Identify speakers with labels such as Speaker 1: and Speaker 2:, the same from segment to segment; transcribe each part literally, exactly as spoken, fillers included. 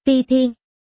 Speaker 1: Phi Thiên.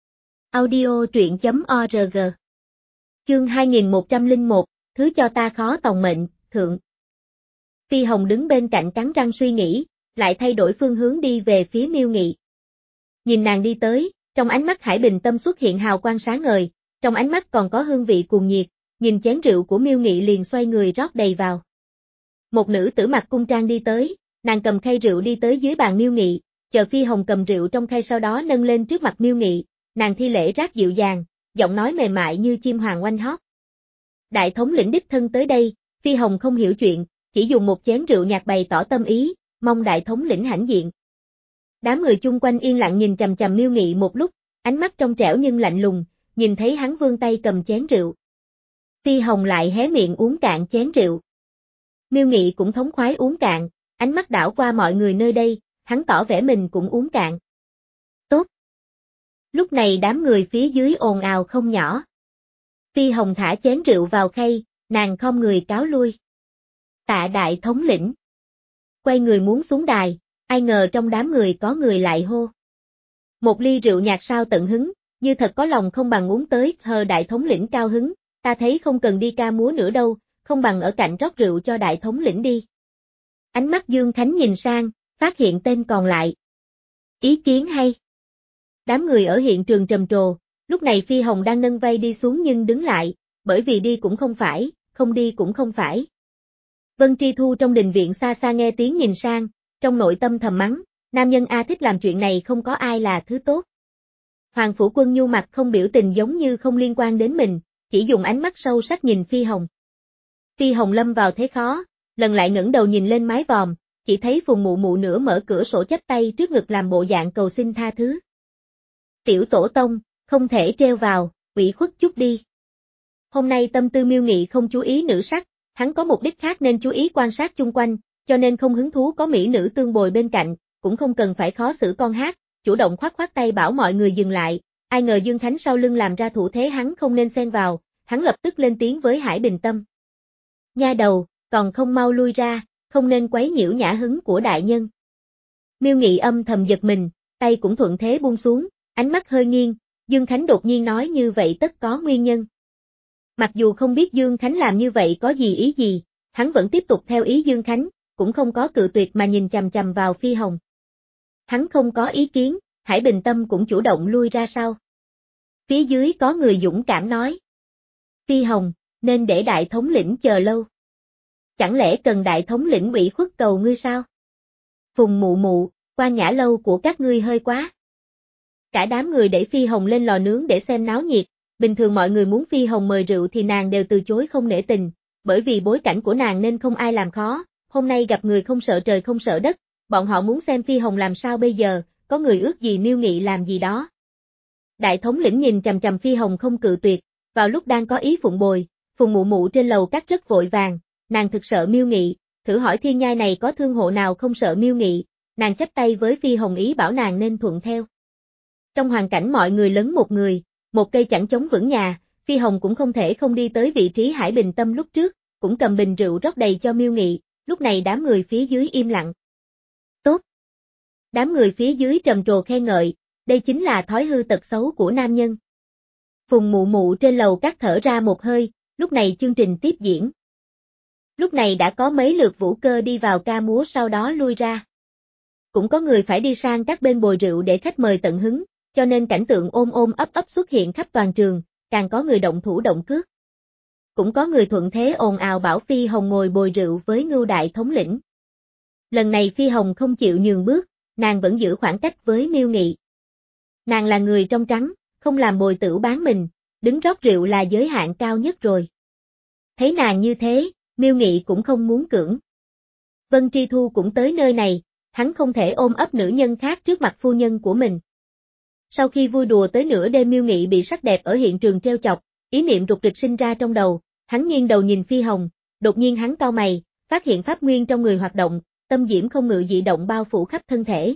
Speaker 1: Audio truyện chấm org. Chương hai nghìn một trăm lẻ một, thứ cho ta khó tòng mệnh, thượng. Phi Hồng đứng bên cạnh cắn răng suy nghĩ, lại thay đổi phương hướng đi về phía Miêu Nghị. Nhìn nàng đi tới, trong ánh mắt Hải Bình Tâm xuất hiện hào quang sáng ngời, trong ánh mắt còn có hương vị cuồng nhiệt, nhìn chén rượu của Miêu Nghị liền xoay người rót đầy vào. Một nữ tử mặc cung trang đi tới, nàng cầm khay rượu đi tới dưới bàn Miêu Nghị, chờ Phi Hồng cầm rượu trong khay sau đó nâng lên trước mặt Miêu Nghị, nàng thi lễ rát dịu dàng, giọng nói mềm mại như chim hoàng oanh hót. Đại thống lĩnh đích thân tới đây, Phi Hồng không hiểu chuyện, chỉ dùng một chén rượu nhạt bày tỏ tâm ý, mong đại thống lĩnh hãnh diện. Đám người chung quanh yên lặng nhìn chằm chằm Miêu Nghị một lúc, ánh mắt trong trẻo nhưng lạnh lùng, nhìn thấy hắn vươn tay cầm chén rượu. Phi Hồng lại hé miệng uống cạn chén rượu. Miêu Nghị cũng thống khoái uống cạn, ánh mắt đảo qua mọi người nơi đây, hắn tỏ vẻ mình cũng uống cạn. Tốt. Lúc này đám người phía dưới ồn ào không nhỏ. Phi Hồng thả chén rượu vào khay, nàng khom người cáo lui. Tạ đại thống lĩnh. Quay người muốn xuống đài, ai ngờ trong đám người có người lại hô. Một ly rượu nhạt sao tận hứng, như thật có lòng không bằng uống tới, hờ đại thống lĩnh cao hứng, ta thấy không cần đi ca múa nữa đâu, không bằng ở cạnh rót rượu cho đại thống lĩnh đi. Ánh mắt Dương Khánh nhìn sang, phát hiện tên còn lại. Ý kiến hay. Đám người ở hiện trường trầm trồ, lúc này Phi Hồng đang nâng vây đi xuống nhưng đứng lại, bởi vì đi cũng không phải, không đi cũng không phải. Vân Tri Thu trong đình viện xa xa nghe tiếng nhìn sang, trong nội tâm thầm mắng, nam nhân A thích làm chuyện này không có ai là thứ tốt. Hoàng Phủ Quân nhu mặt không biểu tình giống như không liên quan đến mình, chỉ dùng ánh mắt sâu sắc nhìn Phi Hồng. Phi Hồng lâm vào thế khó, lần lại ngẩng đầu nhìn lên mái vòm, chỉ thấy Phùng Mụ Mụ nửa mở cửa sổ chắp tay trước ngực làm bộ dạng cầu xin tha thứ. Tiểu tổ tông, không thể treo vào, ủy khuất chút đi. Hôm nay tâm tư Miêu Nghị không chú ý nữ sắc, hắn có mục đích khác nên chú ý quan sát chung quanh, cho nên không hứng thú có mỹ nữ tương bồi bên cạnh, cũng không cần phải khó xử con hát, chủ động khoát khoát tay bảo mọi người dừng lại, ai ngờ Dương Khánh sau lưng làm ra thủ thế hắn không nên xen vào, hắn lập tức lên tiếng với Hải Bình Tâm. Nha đầu, còn không mau lui ra, không nên quấy nhiễu nhã hứng của đại nhân. Miêu Nghị âm thầm giật mình, tay cũng thuận thế buông xuống, ánh mắt hơi nghiêng, Dương Khánh đột nhiên nói như vậy tất có nguyên nhân. Mặc dù không biết Dương Khánh làm như vậy có gì ý gì, hắn vẫn tiếp tục theo ý Dương Khánh, cũng không có cự tuyệt mà nhìn chằm chằm vào Phi Hồng. Hắn không có ý kiến, Hải Bình Tâm cũng chủ động lui ra sau. Phía dưới có người dũng cảm nói. Phi Hồng, nên để đại thống lĩnh chờ lâu. Chẳng lẽ cần đại thống lĩnh ủy khuất cầu ngươi sao? Phùng Mụ Mụ, Quan Nhã lâu của các ngươi hơi quá. Cả đám người đẩy Phi Hồng lên lò nướng để xem náo nhiệt, bình thường mọi người muốn Phi Hồng mời rượu thì nàng đều từ chối không nể tình, bởi vì bối cảnh của nàng nên không ai làm khó, hôm nay gặp người không sợ trời không sợ đất, bọn họ muốn xem Phi Hồng làm sao bây giờ, có người ước gì Miêu Nghị làm gì đó. Đại thống lĩnh nhìn chằm chằm Phi Hồng không cự tuyệt, vào lúc đang có ý phụng bồi, Phùng Mụ Mụ trên lầu cắt rất vội vàng, nàng thực sợ Miêu Nghị, thử hỏi thiên nhai này có thương hộ nào không sợ Miêu Nghị, nàng chắp tay với Phi Hồng ý bảo nàng nên thuận theo. Trong hoàn cảnh mọi người lấn một người, một cây chẳng chống vững nhà, Phi Hồng cũng không thể không đi tới vị trí Hải Bình Tâm lúc trước, cũng cầm bình rượu rót đầy cho Miêu Nghị, lúc này đám người phía dưới im lặng. Tốt. Đám người phía dưới trầm trồ khen ngợi, đây chính là thói hư tật xấu của nam nhân. Phùng Mụ Mụ trên lầu cắt thở ra một hơi, lúc này chương trình tiếp diễn. Lúc này đã có mấy lượt vũ cơ đi vào ca múa sau đó lui ra. Cũng có người phải đi sang các bên bồi rượu để khách mời tận hứng, cho nên cảnh tượng ôm ôm ấp ấp xuất hiện khắp toàn trường, càng có người động thủ động cước. Cũng có người thuận thế ồn ào bảo Phi Hồng ngồi bồi rượu với Ngưu đại thống lĩnh. Lần này Phi Hồng không chịu nhường bước, nàng vẫn giữ khoảng cách với Miêu Nghị. Nàng là người trong trắng, không làm bồi tửu bán mình, đứng rót rượu là giới hạn cao nhất rồi. Thấy nàng như thế, Miêu Nghị cũng không muốn cưỡng. Vân Tri Thu cũng tới nơi này, hắn không thể ôm ấp nữ nhân khác trước mặt phu nhân của mình. Sau khi vui đùa tới nửa đêm Miêu Nghị bị sắc đẹp ở hiện trường trêu chọc, ý niệm rục rịch sinh ra trong đầu, hắn nghiêng đầu nhìn Phi Hồng, đột nhiên hắn cau mày, phát hiện pháp nguyên trong người hoạt động, tâm diễm không ngự dị động bao phủ khắp thân thể.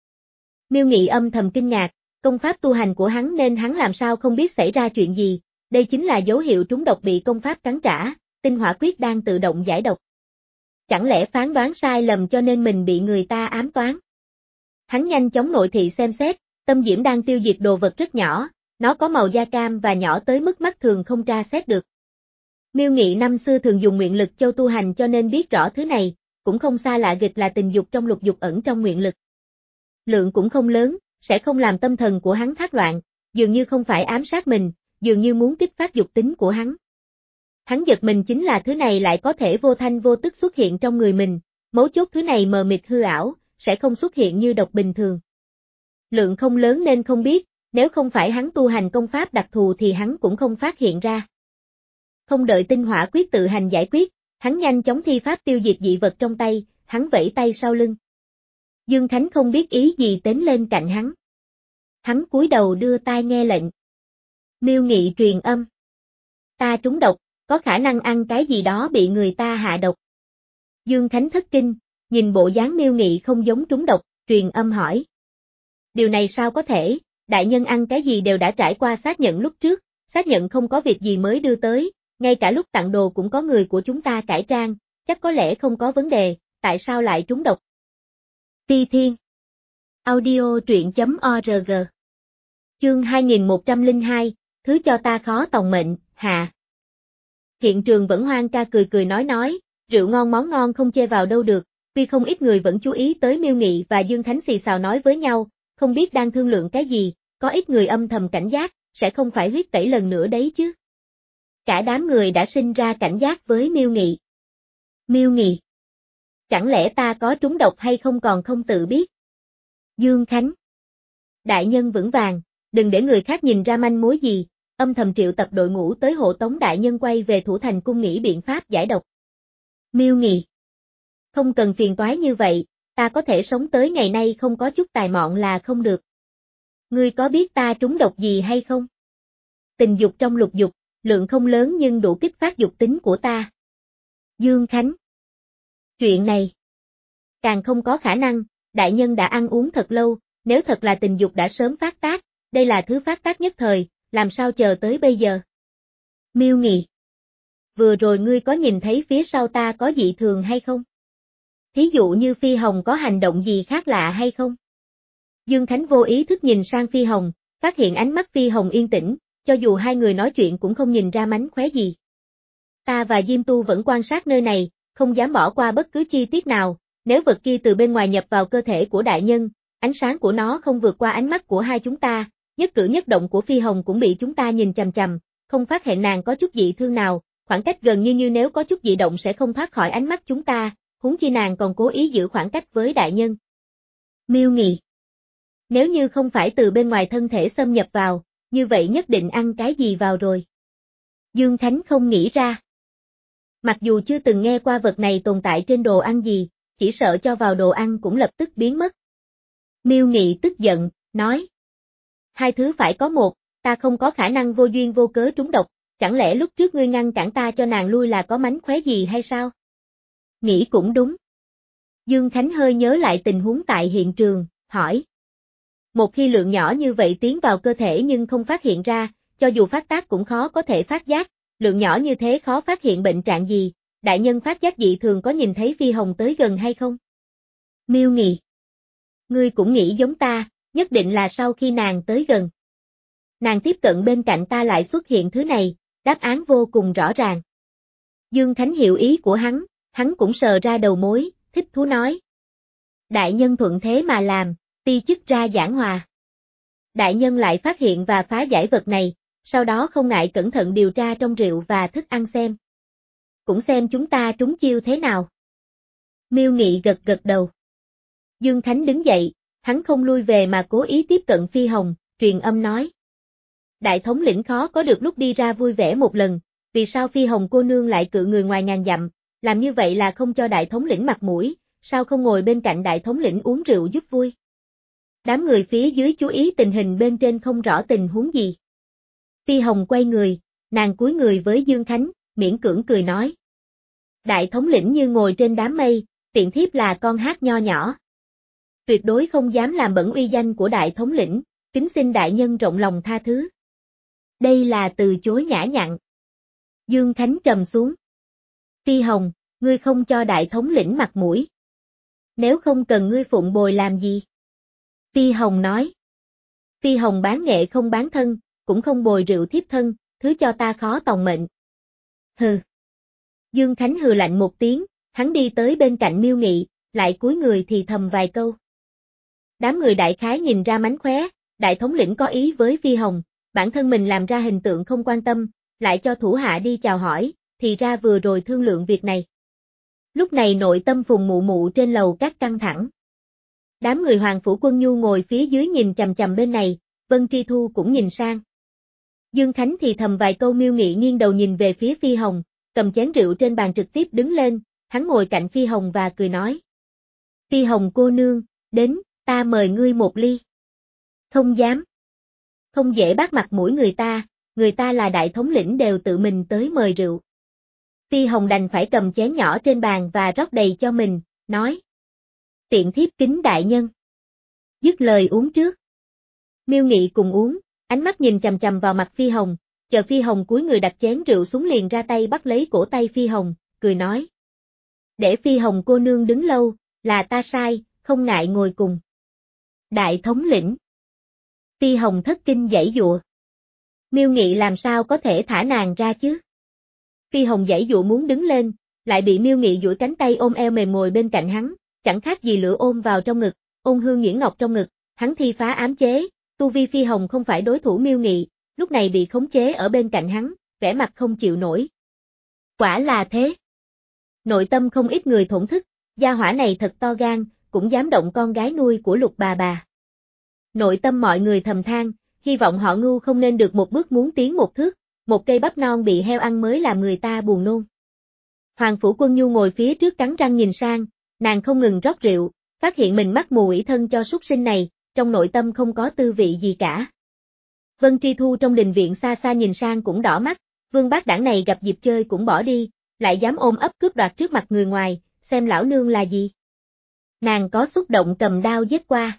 Speaker 1: Miêu Nghị âm thầm kinh ngạc, công pháp tu hành của hắn nên hắn làm sao không biết xảy ra chuyện gì, đây chính là dấu hiệu trúng độc bị công pháp cắn trả, tinh hỏa quyết đang tự động giải độc. Chẳng lẽ phán đoán sai lầm cho nên mình bị người ta ám toán? Hắn nhanh chóng nội thị xem xét, Tâm diễm đang tiêu diệt đồ vật rất nhỏ, nó có màu da cam và nhỏ tới mức mắt thường không tra xét được. Miêu Nghị năm xưa thường dùng nguyện lực châu tu hành cho nên biết rõ thứ này, cũng không xa lạ nghịch là tình dục trong lục dục ẩn trong nguyện lực. Lượng cũng không lớn, sẽ không làm tâm thần của hắn thác loạn, dường như không phải ám sát mình, dường như muốn kích phát dục tính của hắn. Hắn giật mình chính là thứ này lại có thể vô thanh vô tức xuất hiện trong người mình, mấu chốt thứ này mờ mịt hư ảo, sẽ không xuất hiện như độc bình thường. Lượng không lớn nên không biết, nếu không phải hắn tu hành công pháp đặc thù thì hắn cũng không phát hiện ra. Không đợi tinh hỏa quyết tự hành giải quyết, hắn nhanh chóng thi pháp tiêu diệt dị vật trong tay, hắn vẫy tay sau lưng. Dương Khánh không biết ý gì tiến lên cạnh hắn. Hắn cúi đầu đưa tai nghe lệnh. Miêu Nghị truyền âm. Ta trúng độc, có khả năng ăn cái gì đó bị người ta hạ độc. Dương Khánh thất kinh, nhìn bộ dáng Miêu Nghị không giống trúng độc, truyền âm hỏi. Điều này sao có thể, đại nhân ăn cái gì đều đã trải qua xác nhận lúc trước, xác nhận không có việc gì mới đưa tới, ngay cả lúc tặng đồ cũng có người của chúng ta cải trang, chắc có lẽ không có vấn đề, tại sao lại trúng độc? Ti Thiên Audio truyện chấm org Chương hai nghìn một trăm lẻ hai, thứ cho ta khó tòng mệnh, hạ. Hiện trường vẫn hoang ca cười cười nói nói, rượu ngon món ngon không chê vào đâu được, tuy không ít người vẫn chú ý tới Miêu Nghị và Dương Khánh xì xào nói với nhau, không biết đang thương lượng cái gì, có ít người âm thầm cảnh giác, sẽ không phải huyết tẩy lần nữa đấy chứ. Cả đám người đã sinh ra cảnh giác với Miêu Nghị. Miêu Nghị, chẳng lẽ ta có trúng độc hay không còn không tự biết? Dương Khánh, đại nhân vững vàng, đừng để người khác nhìn ra manh mối gì, âm thầm triệu tập đội ngũ tới hộ tống đại nhân quay về thủ thành cung nghĩ biện pháp giải độc. Miêu Nghị, không cần phiền toái như vậy, ta có thể sống tới ngày nay không có chút tài mọn là không được. Ngươi có biết ta trúng độc gì hay không? Tình dục trong lục dục, lượng không lớn nhưng đủ kích phát dục tính của ta. Dương Khánh, chuyện này càng không có khả năng, đại nhân đã ăn uống thật lâu, nếu thật là tình dục đã sớm phát tác, đây là thứ phát tác nhất thời, làm sao chờ tới bây giờ? Miêu Nghị, vừa rồi ngươi có nhìn thấy phía sau ta có dị thường hay không? Thí dụ như Phi Hồng có hành động gì khác lạ hay không? Dương Khánh vô ý thức nhìn sang Phi Hồng, phát hiện ánh mắt Phi Hồng yên tĩnh, cho dù hai người nói chuyện cũng không nhìn ra mánh khóe gì. Ta và Diêm Tu vẫn quan sát nơi này, không dám bỏ qua bất cứ chi tiết nào, nếu vật kia từ bên ngoài nhập vào cơ thể của đại nhân, ánh sáng của nó không vượt qua ánh mắt của hai chúng ta, nhất cử nhất động của Phi Hồng cũng bị chúng ta nhìn chằm chằm, không phát hiện nàng có chút dị thương nào, khoảng cách gần như như nếu có chút dị động sẽ không thoát khỏi ánh mắt chúng ta, huống chi nàng còn cố ý giữ khoảng cách với đại nhân. Miêu Nghị, nếu như không phải từ bên ngoài thân thể xâm nhập vào, như vậy nhất định ăn cái gì vào rồi. Dương Khánh không nghĩ ra. Mặc dù chưa từng nghe qua vật này tồn tại trên đồ ăn gì, chỉ sợ cho vào đồ ăn cũng lập tức biến mất. Miêu Nghị tức giận, nói. Hai thứ phải có một, ta không có khả năng vô duyên vô cớ trúng độc, chẳng lẽ lúc trước ngươi ngăn cản ta cho nàng lui là có mánh khóe gì hay sao? Nghĩ cũng đúng. Dương Khánh hơi nhớ lại tình huống tại hiện trường, hỏi. Một khi lượng nhỏ như vậy tiến vào cơ thể nhưng không phát hiện ra, cho dù phát tác cũng khó có thể phát giác, lượng nhỏ như thế khó phát hiện bệnh trạng gì, đại nhân phát giác dị thường có nhìn thấy Phi Hồng tới gần hay không? Miêu Nghị, ngươi cũng nghĩ giống ta, nhất định là sau khi nàng tới gần. Nàng tiếp cận bên cạnh ta lại xuất hiện thứ này, đáp án vô cùng rõ ràng. Dương Khánh hiểu ý của hắn, hắn cũng sờ ra đầu mối, thích thú nói. Đại nhân thuận thế mà làm, ti chức ra giảng hòa. Đại nhân lại phát hiện và phá giải vật này, sau đó không ngại cẩn thận điều tra trong rượu và thức ăn xem. Cũng xem chúng ta trúng chiêu thế nào. Miêu Nghị gật gật đầu. Dương Khánh đứng dậy, hắn không lui về mà cố ý tiếp cận Phi Hồng, truyền âm nói. Đại thống lĩnh khó có được lúc đi ra vui vẻ một lần, vì sao Phi Hồng cô nương lại cự người ngoài ngàn dặm, làm như vậy là không cho đại thống lĩnh mặt mũi, sao không ngồi bên cạnh đại thống lĩnh uống rượu giúp vui. Đám người phía dưới chú ý tình hình bên trên không rõ tình huống gì. Phi Hồng quay người, nàng cúi người với Dương Khánh, miễn cưỡng cười nói. Đại thống lĩnh như ngồi trên đám mây, tiện thiếp là con hát nho nhỏ. Tuyệt đối không dám làm bẩn uy danh của đại thống lĩnh, kính xin đại nhân rộng lòng tha thứ. Đây là từ chối nhã nhặn. Dương Khánh trầm xuống. Phi Hồng, ngươi không cho đại thống lĩnh mặt mũi. Nếu không cần ngươi phụng bồi làm gì? Phi Hồng nói. Phi Hồng bán nghệ không bán thân, cũng không bồi rượu thiếp thân, thứ cho ta khó tòng mệnh. Hừ. Dương Khánh hừ lạnh một tiếng, hắn đi tới bên cạnh Miêu Nghị, lại cúi người thì thầm vài câu. Đám người đại khái nhìn ra mánh khóe, đại thống lĩnh có ý với Phi Hồng, bản thân mình làm ra hình tượng không quan tâm, lại cho thủ hạ đi chào hỏi, thì ra vừa rồi thương lượng việc này. Lúc này nội tâm Phùng Mụ Mụ trên lầu các căng thẳng. Đám người Hoàng Phủ Quân Nhu ngồi phía dưới nhìn chằm chằm bên này, Vân Tri Thu cũng nhìn sang. Dương Khánh thì thầm vài câu, Miêu Nghị nghiêng đầu nhìn về phía Phi Hồng, cầm chén rượu trên bàn trực tiếp đứng lên, hắn ngồi cạnh Phi Hồng và cười nói. Phi Hồng cô nương, đến, ta mời ngươi một ly. Không dám. Không dễ bắt mặt mũi người ta, người ta là đại thống lĩnh đều tự mình tới mời rượu. Phi Hồng đành phải cầm chén nhỏ trên bàn và rót đầy cho mình, nói. Tiện thiếp kính đại nhân. Dứt lời uống trước. Miêu Nghị cùng uống, ánh mắt nhìn chằm chằm vào mặt Phi Hồng, chờ Phi Hồng cúi người đặt chén rượu xuống liền ra tay bắt lấy cổ tay Phi Hồng, cười nói. Để Phi Hồng cô nương đứng lâu, là ta sai, không ngại ngồi cùng. Đại thống lĩnh. Phi Hồng thất kinh giãy giụa. Miêu Nghị làm sao có thể thả nàng ra chứ? Phi Hồng giãy giụa muốn đứng lên, lại bị Miêu Nghị duỗi cánh tay ôm eo mềm ngồi bên cạnh hắn, chẳng khác gì lửa ôm vào trong ngực, ôn hương nhuyễn ngọc trong ngực, hắn thi phá ám chế, tu vi Phi Hồng không phải đối thủ Miêu Nghị, lúc này bị khống chế ở bên cạnh hắn, vẻ mặt không chịu nổi. Quả là thế. Nội tâm không ít người thổn thức, gia hỏa này thật to gan, cũng dám động con gái nuôi của Lục bà bà. Nội tâm mọi người thầm than, hy vọng họ Ngưu không nên được một bước muốn tiến một thước, một cây bắp non bị heo ăn mới làm người ta buồn nôn. Hoàng Phủ Quân Nhu ngồi phía trước cắn răng nhìn sang, nàng không ngừng rót rượu, phát hiện mình mắc mù ủy thân cho súc sinh này, trong nội tâm không có tư vị gì cả. Vân Tri Thu trong đình viện xa xa nhìn sang cũng đỏ mắt, Vương Bác Đảng này gặp dịp chơi cũng bỏ đi, lại dám ôm ấp cướp đoạt trước mặt người ngoài, xem lão nương là gì. Nàng có xúc động cầm đao giết qua.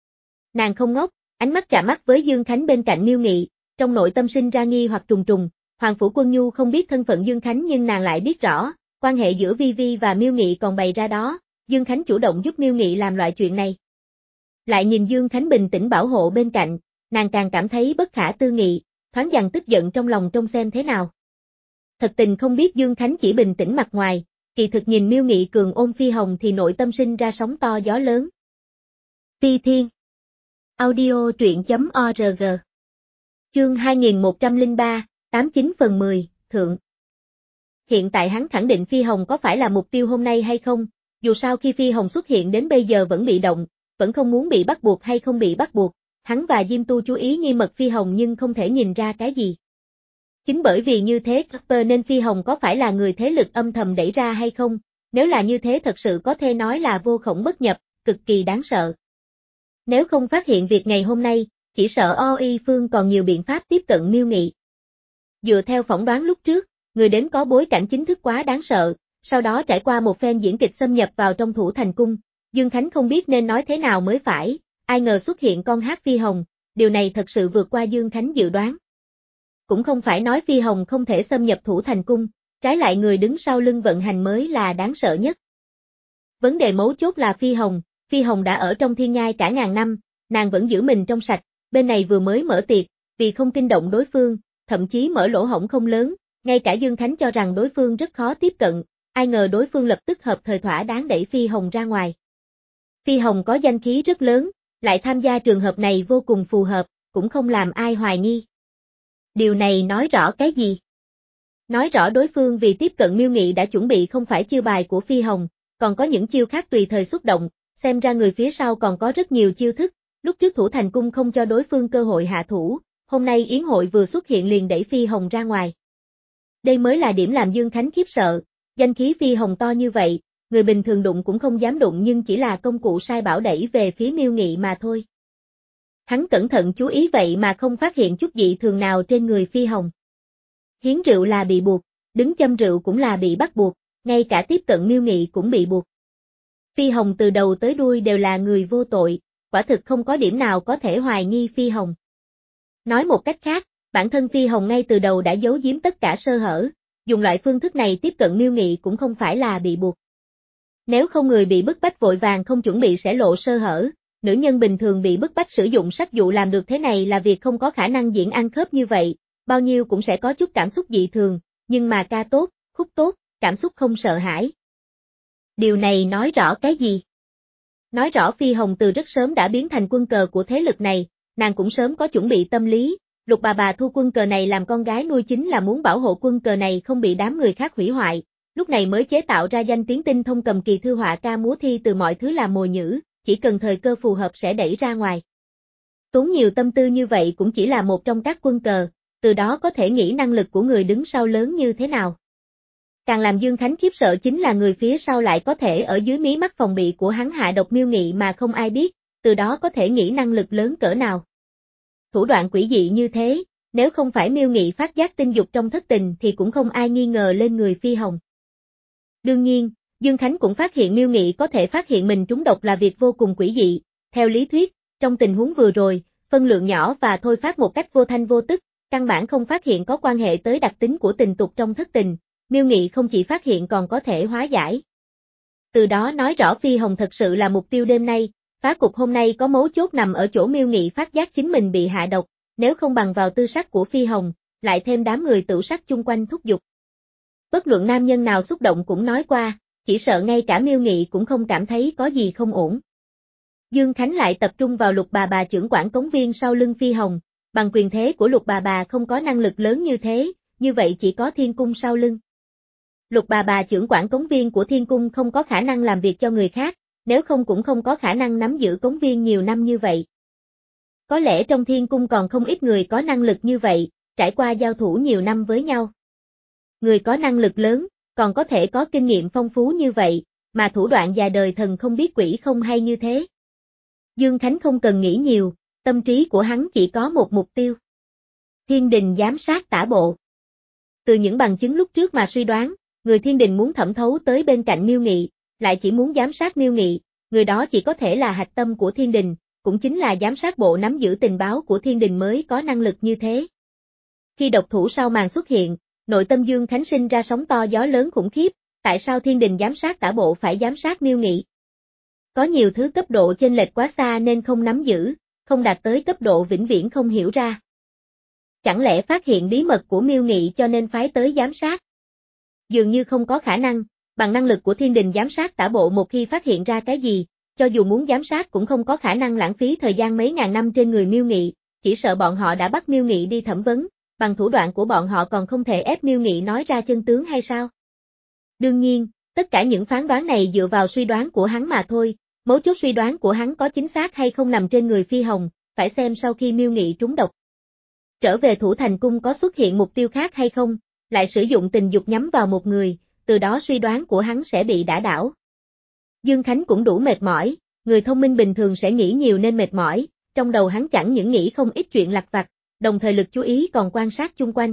Speaker 1: Nàng không ngốc, ánh mắt chạm mắt với Dương Khánh bên cạnh Miêu Nghị, trong nội tâm sinh ra nghi hoặc trùng trùng, Hoàng Phủ Quân Nhu không biết thân phận Dương Khánh nhưng nàng lại biết rõ, quan hệ giữa Vi Vi và Miêu Nghị còn bày ra đó, Dương Khánh chủ động giúp Miêu Nghị làm loại chuyện này. Lại nhìn Dương Khánh bình tĩnh bảo hộ bên cạnh, nàng càng cảm thấy bất khả tư nghị, thoáng dằn tức giận trong lòng trông xem thế nào. Thật tình không biết Dương Khánh chỉ bình tĩnh mặt ngoài, kỳ thực nhìn Miêu Nghị cường ôm Phi Hồng thì nội tâm sinh ra sóng to gió lớn. Phi Thiên Audio truyện chấm org Chương hai nghìn một trăm lẻ ba, tám mươi chín phần mười, Thượng. Hiện tại hắn khẳng định Phi Hồng có phải là mục tiêu hôm nay hay không, dù sao khi Phi Hồng xuất hiện đến bây giờ vẫn bị động, vẫn không muốn bị bắt buộc hay không bị bắt buộc, hắn và Diêm Tu chú ý nghi mật Phi Hồng nhưng không thể nhìn ra cái gì. Chính bởi vì như thế nên Phi Hồng có phải là người thế lực âm thầm đẩy ra hay không, nếu là như thế thật sự có thể nói là vô khổng bất nhập, cực kỳ đáng sợ. Nếu không phát hiện việc ngày hôm nay, chỉ sợ O Y Phương còn nhiều biện pháp tiếp cận Miêu Nghị. Dựa theo phỏng đoán lúc trước, người đến có bối cảnh chính thức quá đáng sợ, sau đó trải qua một phen diễn kịch xâm nhập vào trong Thủ Thành Cung, Dương Khánh không biết nên nói thế nào mới phải, ai ngờ xuất hiện con hát Phi Hồng, điều này thật sự vượt qua Dương Khánh dự đoán. Cũng không phải nói Phi Hồng không thể xâm nhập Thủ Thành Cung, trái lại người đứng sau lưng vận hành mới là đáng sợ nhất. Vấn đề mấu chốt là Phi Hồng, Phi Hồng đã ở trong thiên nhai cả ngàn năm, nàng vẫn giữ mình trong sạch, bên này vừa mới mở tiệc, vì không kinh động đối phương, thậm chí mở lỗ hổng không lớn, ngay cả Dương Khánh cho rằng đối phương rất khó tiếp cận, ai ngờ đối phương lập tức hợp thời thỏa đáng đẩy Phi Hồng ra ngoài. Phi Hồng có danh khí rất lớn, lại tham gia trường hợp này vô cùng phù hợp, cũng không làm ai hoài nghi. Điều này nói rõ cái gì? Nói rõ đối phương vì tiếp cận Miêu Nghị đã chuẩn bị không phải chiêu bài của Phi Hồng, còn có những chiêu khác tùy thời xúc động, xem ra người phía sau còn có rất nhiều chiêu thức, lúc trước Thủ Thành Cung không cho đối phương cơ hội hạ thủ, hôm nay yến hội vừa xuất hiện liền đẩy Phi Hồng ra ngoài. Đây mới là điểm làm Dương Khánh khiếp sợ, danh khí Phi Hồng to như vậy, người bình thường đụng cũng không dám đụng nhưng chỉ là công cụ sai bảo đẩy về phía Miêu Nghị mà thôi. Hắn cẩn thận chú ý vậy mà không phát hiện chút dị thường nào trên người Phi Hồng. Hiến rượu là bị buộc, đứng châm rượu cũng là bị bắt buộc, ngay cả tiếp cận Miêu Nghị cũng bị buộc. Phi Hồng từ đầu tới đuôi đều là người vô tội, quả thực không có điểm nào có thể hoài nghi Phi Hồng. Nói một cách khác, bản thân Phi Hồng ngay từ đầu đã giấu giếm tất cả sơ hở, dùng loại phương thức này tiếp cận Miêu Nghị cũng không phải là bị buộc. Nếu không người bị bức bách vội vàng không chuẩn bị sẽ lộ sơ hở, nữ nhân bình thường bị bức bách sử dụng sắc dụ làm được thế này là việc không có khả năng diễn ăn khớp như vậy, bao nhiêu cũng sẽ có chút cảm xúc dị thường, nhưng mà ca tốt, khúc tốt, cảm xúc không sợ hãi. Điều này nói rõ cái gì? Nói rõ Phi Hồng từ rất sớm đã biến thành quân cờ của thế lực này, nàng cũng sớm có chuẩn bị tâm lý, Lục bà bà thu quân cờ này làm con gái nuôi chính là muốn bảo hộ quân cờ này không bị đám người khác hủy hoại, lúc này mới chế tạo ra danh tiếng tinh thông cầm kỳ thư họa ca múa thi từ mọi thứ làm mồi nhử, chỉ cần thời cơ phù hợp sẽ đẩy ra ngoài. Tốn nhiều tâm tư như vậy cũng chỉ là một trong các quân cờ, từ đó có thể nghĩ năng lực của người đứng sau lớn như thế nào. Càng làm Dương Khánh khiếp sợ chính là người phía sau lại có thể ở dưới mí mắt phòng bị của hắn hạ độc Miêu Nghị mà không ai biết, từ đó có thể nghĩ năng lực lớn cỡ nào. Thủ đoạn quỷ dị như thế, nếu không phải Miêu Nghị phát giác tinh dục trong thất tình thì cũng không ai nghi ngờ lên người Phi Hồng. Đương nhiên, Dương Khánh cũng phát hiện Miêu Nghị có thể phát hiện mình trúng độc là việc vô cùng quỷ dị, theo lý thuyết, trong tình huống vừa rồi, phân lượng nhỏ và thôi phát một cách vô thanh vô tức, căn bản không phát hiện có quan hệ tới đặc tính của tình tục trong thất tình, Miêu Nghị không chỉ phát hiện còn có thể hóa giải. Từ đó nói rõ Phi Hồng thật sự là mục tiêu đêm nay, phá cục hôm nay có mấu chốt nằm ở chỗ Miêu Nghị phát giác chính mình bị hạ độc, nếu không bằng vào tư sắc của Phi Hồng, lại thêm đám người tửu sắc chung quanh thúc giục. Bất luận nam nhân nào xúc động cũng nói qua, chỉ sợ ngay cả Miêu Nghị cũng không cảm thấy có gì không ổn. Dương Khánh lại tập trung vào Lục bà bà trưởng quản cống viên sau lưng Phi Hồng, bằng quyền thế của Lục bà bà không có năng lực lớn như thế, như vậy chỉ có Thiên Cung sau lưng. Lục bà bà trưởng quản cống viên của Thiên Cung không có khả năng làm việc cho người khác, nếu không cũng không có khả năng nắm giữ cống viên nhiều năm như vậy. Có lẽ trong Thiên Cung còn không ít người có năng lực như vậy, trải qua giao thủ nhiều năm với nhau. Người có năng lực lớn, còn có thể có kinh nghiệm phong phú như vậy, mà thủ đoạn già đời thần không biết quỷ không hay như thế. Dương Khánh không cần nghĩ nhiều, tâm trí của hắn chỉ có một mục tiêu. Thiên Đình giám sát tả bộ. Từ những bằng chứng lúc trước mà suy đoán, người Thiên Đình muốn thẩm thấu tới bên cạnh Miêu Nghị, lại chỉ muốn giám sát Miêu Nghị, người đó chỉ có thể là hạch tâm của Thiên Đình, cũng chính là giám sát bộ nắm giữ tình báo của Thiên Đình mới có năng lực như thế. Khi độc thủ sau màn xuất hiện, nội tâm Dương Khánh sinh ra sóng to gió lớn khủng khiếp, tại sao Thiên Đình giám sát tả bộ phải giám sát Miêu Nghị? Có nhiều thứ cấp độ chênh lệch quá xa nên không nắm giữ, không đạt tới cấp độ vĩnh viễn không hiểu ra. Chẳng lẽ phát hiện bí mật của Miêu Nghị cho nên phái tới giám sát? Dường như không có khả năng, bằng năng lực của Thiên Đình giám sát tả bộ một khi phát hiện ra cái gì, cho dù muốn giám sát cũng không có khả năng lãng phí thời gian mấy ngàn năm trên người Miêu Nghị, chỉ sợ bọn họ đã bắt Miêu Nghị đi thẩm vấn, bằng thủ đoạn của bọn họ còn không thể ép Miêu Nghị nói ra chân tướng hay sao? Đương nhiên, tất cả những phán đoán này dựa vào suy đoán của hắn mà thôi, mấu chốt suy đoán của hắn có chính xác hay không nằm trên người Phi Hồng, phải xem sau khi Miêu Nghị trúng độc. Trở về Thủ Thành Cung có xuất hiện mục tiêu khác hay không, lại sử dụng tình dục nhắm vào một người, từ đó suy đoán của hắn sẽ bị đả đảo. Dương Khánh cũng đủ mệt mỏi, người thông minh bình thường sẽ nghĩ nhiều nên mệt mỏi, trong đầu hắn chẳng những nghĩ không ít chuyện lặt vặt, đồng thời lực chú ý còn quan sát chung quanh.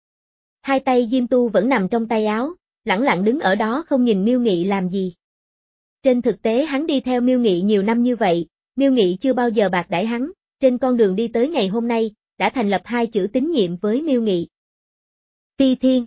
Speaker 1: Hai tay Diêm Tu vẫn nằm trong tay áo, lẳng lặng đứng ở đó không nhìn Miêu Nghị làm gì. Trên thực tế hắn đi theo Miêu Nghị nhiều năm như vậy, Miêu Nghị chưa bao giờ bạc đãi hắn, trên con đường đi tới ngày hôm nay, đã thành lập hai chữ tín nhiệm với Miêu Nghị. Phi Thiên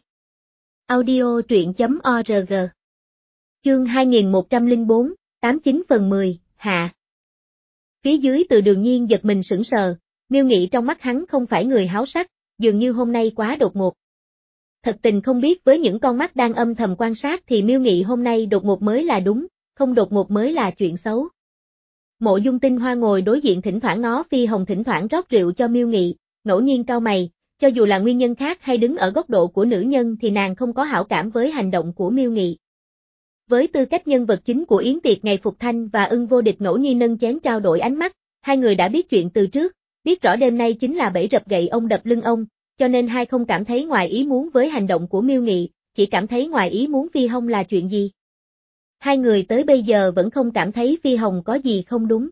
Speaker 1: Audio truyện.org Chương hai nghìn một trăm lẻ bốn, tám mươi chín phần mười, hạ. Phía dưới Từ Đường Nhiên giật mình sững sờ, Miêu Nghị trong mắt hắn không phải người háo sắc, dường như hôm nay quá đột ngột. Thật tình không biết với những con mắt đang âm thầm quan sát thì Miêu Nghị hôm nay đột ngột mới là đúng, không đột ngột mới là chuyện xấu. Mộ Dung Tinh Hoa ngồi đối diện thỉnh thoảng ngó Phi Hồng thỉnh thoảng rót rượu cho Miêu Nghị, ngẫu nhiên cau mày, cho dù là nguyên nhân khác hay đứng ở góc độ của nữ nhân thì nàng không có hảo cảm với hành động của Miêu Nghị. Với tư cách nhân vật chính của yến tiệc ngày Phục Thanh và Ưng Vô Địch ngẫu nhiên nâng chén trao đổi ánh mắt, hai người đã biết chuyện từ trước, biết rõ đêm nay chính là bẫy rập gậy ông đập lưng ông, cho nên hai không cảm thấy ngoài ý muốn với hành động của Miêu Nghị, chỉ cảm thấy ngoài ý muốn Phi Hồng là chuyện gì. Hai người tới bây giờ vẫn không cảm thấy Phi Hồng có gì không đúng.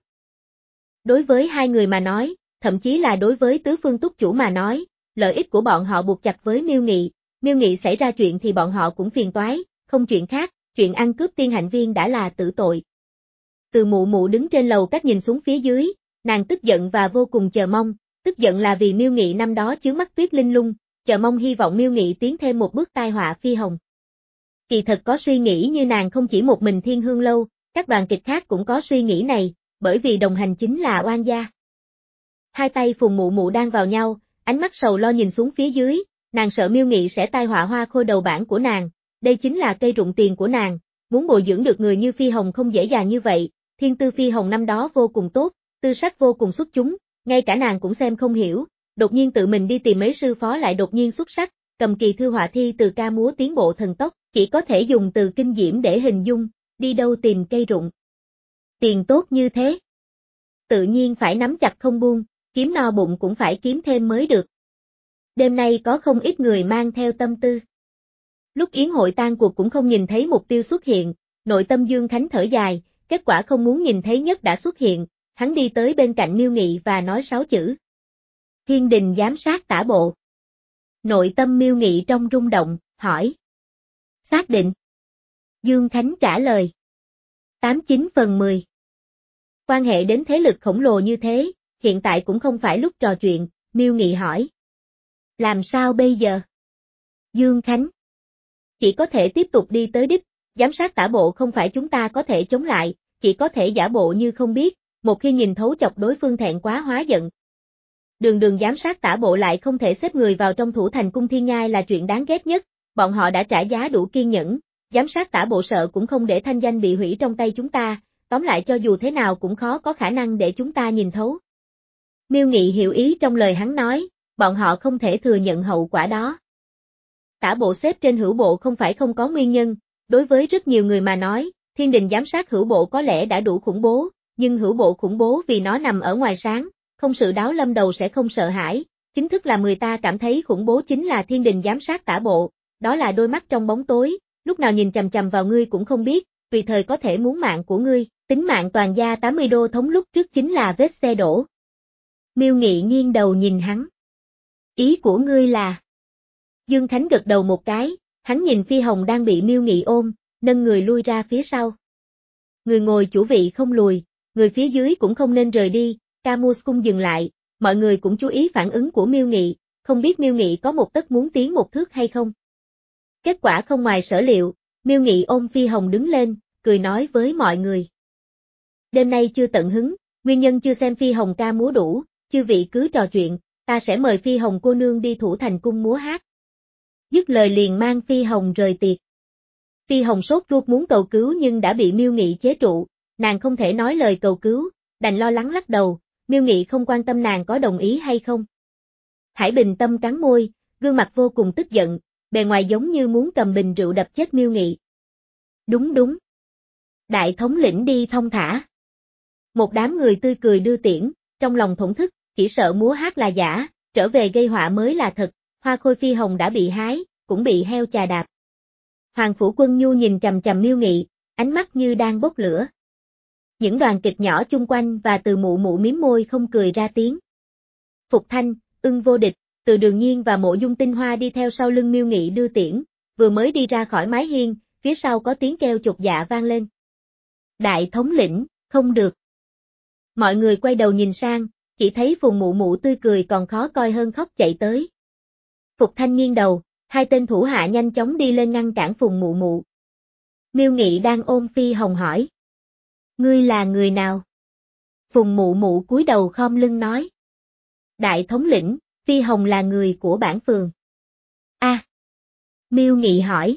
Speaker 1: Đối với hai người mà nói, thậm chí là đối với tứ phương túc chủ mà nói, lợi ích của bọn họ buộc chặt với Miêu Nghị, Miêu Nghị xảy ra chuyện thì bọn họ cũng phiền toái, không chuyện khác, chuyện ăn cướp tiên hạnh viên đã là tử tội. Từ Mụ Mụ đứng trên lầu các nhìn xuống phía dưới, nàng tức giận và vô cùng chờ mong, tức giận là vì Miêu Nghị năm đó chướng mắt Tuyết Linh Lung, chờ mong hy vọng Miêu Nghị tiến thêm một bước tai họa Phi Hồng. Kỳ thật có suy nghĩ như nàng không chỉ một mình Thiên Hương Lâu, các đoàn kịch khác cũng có suy nghĩ này, bởi vì đồng hành chính là oan gia. Hai tay Phùng Mụ Mụ đang vào nhau, ánh mắt sầu lo nhìn xuống phía dưới, nàng sợ Miêu Nghị sẽ tai họa hoa khôi đầu bảng của nàng, đây chính là cây rụng tiền của nàng, muốn bồi dưỡng được người như Phi Hồng không dễ dàng như vậy, thiên tư Phi Hồng năm đó vô cùng tốt, tư sắc vô cùng xuất chúng, ngay cả nàng cũng xem không hiểu, đột nhiên tự mình đi tìm mấy sư phó lại đột nhiên xuất sắc, cầm kỳ thư họa thi từ ca múa tiến bộ thần tốc, chỉ có thể dùng từ kinh diễm để hình dung, đi đâu tìm cây rụng. Tiền tốt như thế. Tự nhiên phải nắm chặt không buông, kiếm no bụng cũng phải kiếm thêm mới được. Đêm nay có không ít người mang theo tâm tư. Lúc yến hội tan cuộc cũng không nhìn thấy mục tiêu xuất hiện, nội tâm Dương Khánh thở dài, kết quả không muốn nhìn thấy nhất đã xuất hiện, hắn đi tới bên cạnh Miêu Nghị và nói sáu chữ. Thiên đình giám sát tả bộ. Nội tâm Miêu Nghị trong rung động, hỏi. Xác định. Dương Khánh trả lời. tám chín phần mười. Quan hệ đến thế lực khổng lồ như thế, hiện tại cũng không phải lúc trò chuyện, Miêu Nghị hỏi. Làm sao bây giờ? Dương Khánh. Chỉ có thể tiếp tục đi tới đích, giám sát tả bộ không phải chúng ta có thể chống lại, chỉ có thể giả bộ như không biết, một khi nhìn thấu chọc đối phương thẹn quá hóa giận. Đường đường giám sát tả bộ lại không thể xếp người vào trong thủ thành cung thiên nhai là chuyện đáng ghét nhất, bọn họ đã trả giá đủ kiên nhẫn, giám sát tả bộ sợ cũng không để thanh danh bị hủy trong tay chúng ta, tóm lại cho dù thế nào cũng khó có khả năng để chúng ta nhìn thấu. Miêu Nghị hiểu ý trong lời hắn nói, bọn họ không thể thừa nhận hậu quả đó. Tả bộ xếp trên hữu bộ không phải không có nguyên nhân, đối với rất nhiều người mà nói, thiên đình giám sát hữu bộ có lẽ đã đủ khủng bố, nhưng hữu bộ khủng bố vì nó nằm ở ngoài sáng, không sự đáo lâm đầu sẽ không sợ hãi, chính thức là người ta cảm thấy khủng bố chính là thiên đình giám sát tả bộ, đó là đôi mắt trong bóng tối, lúc nào nhìn chằm chằm vào ngươi cũng không biết, tùy thời có thể muốn mạng của ngươi, tính mạng toàn gia tám mươi đô thống lúc trước chính là vết xe đổ. Miêu Nghị nghiêng đầu nhìn hắn. Ý của ngươi là... Dương Khánh gật đầu một cái, hắn nhìn Phi Hồng đang bị Miêu Nghị ôm, nâng người lui ra phía sau. Người ngồi chủ vị không lùi, người phía dưới cũng không nên rời đi, Camus cung dừng lại, mọi người cũng chú ý phản ứng của Miêu Nghị, không biết Miêu Nghị có một tấc muốn tiến một thước hay không. Kết quả không ngoài sở liệu, Miêu Nghị ôm Phi Hồng đứng lên, cười nói với mọi người. Đêm nay chưa tận hứng, nguyên nhân chưa xem Phi Hồng ca múa đủ, chư vị cứ trò chuyện, ta sẽ mời Phi Hồng cô nương đi thủ thành cung múa hát. Dứt lời liền mang Phi Hồng rời tiệc. Phi Hồng sốt ruột muốn cầu cứu nhưng đã bị Miêu Nghị chế trụ, nàng không thể nói lời cầu cứu, đành lo lắng lắc đầu, Miêu Nghị không quan tâm nàng có đồng ý hay không. Hải Bình Tâm cắn môi, gương mặt vô cùng tức giận, bề ngoài giống như muốn cầm bình rượu đập chết Miêu Nghị. Đúng đúng. Đại thống lĩnh đi thong thả. Một đám người tươi cười đưa tiễn, trong lòng thổn thức, chỉ sợ múa hát là giả, trở về gây họa mới là thật, hoa khôi Phi Hồng đã bị hái, cũng bị heo chà đạp. Hoàng Phủ Quân Nhu nhìn trầm trầm Miêu Nghị, ánh mắt như đang bốc lửa. Những đoàn kịch nhỏ chung quanh và Từ Mụ Mụ mím môi không cười ra tiếng. Phục Thanh, Ưng Vô Địch, Từ Đường Nhiên và Mộ Dung Tinh Hoa đi theo sau lưng Miêu Nghị đưa tiễn, vừa mới đi ra khỏi mái hiên, phía sau có tiếng kêu chột dạ vang lên. Đại thống lĩnh, không được. Mọi người quay đầu nhìn sang, chỉ thấy Phùng Mụ Mụ tươi cười còn khó coi hơn khóc chạy tới. Phục Thanh nghiêng đầu, hai tên thủ hạ nhanh chóng đi lên ngăn cản Phùng Mụ Mụ. Miêu Nghị đang ôm Phi Hồng hỏi. Ngươi là người nào? Phùng Mụ Mụ cúi đầu khom lưng nói. Đại thống lĩnh, Phi Hồng là người của bản phường. A. À. Miêu Nghị hỏi.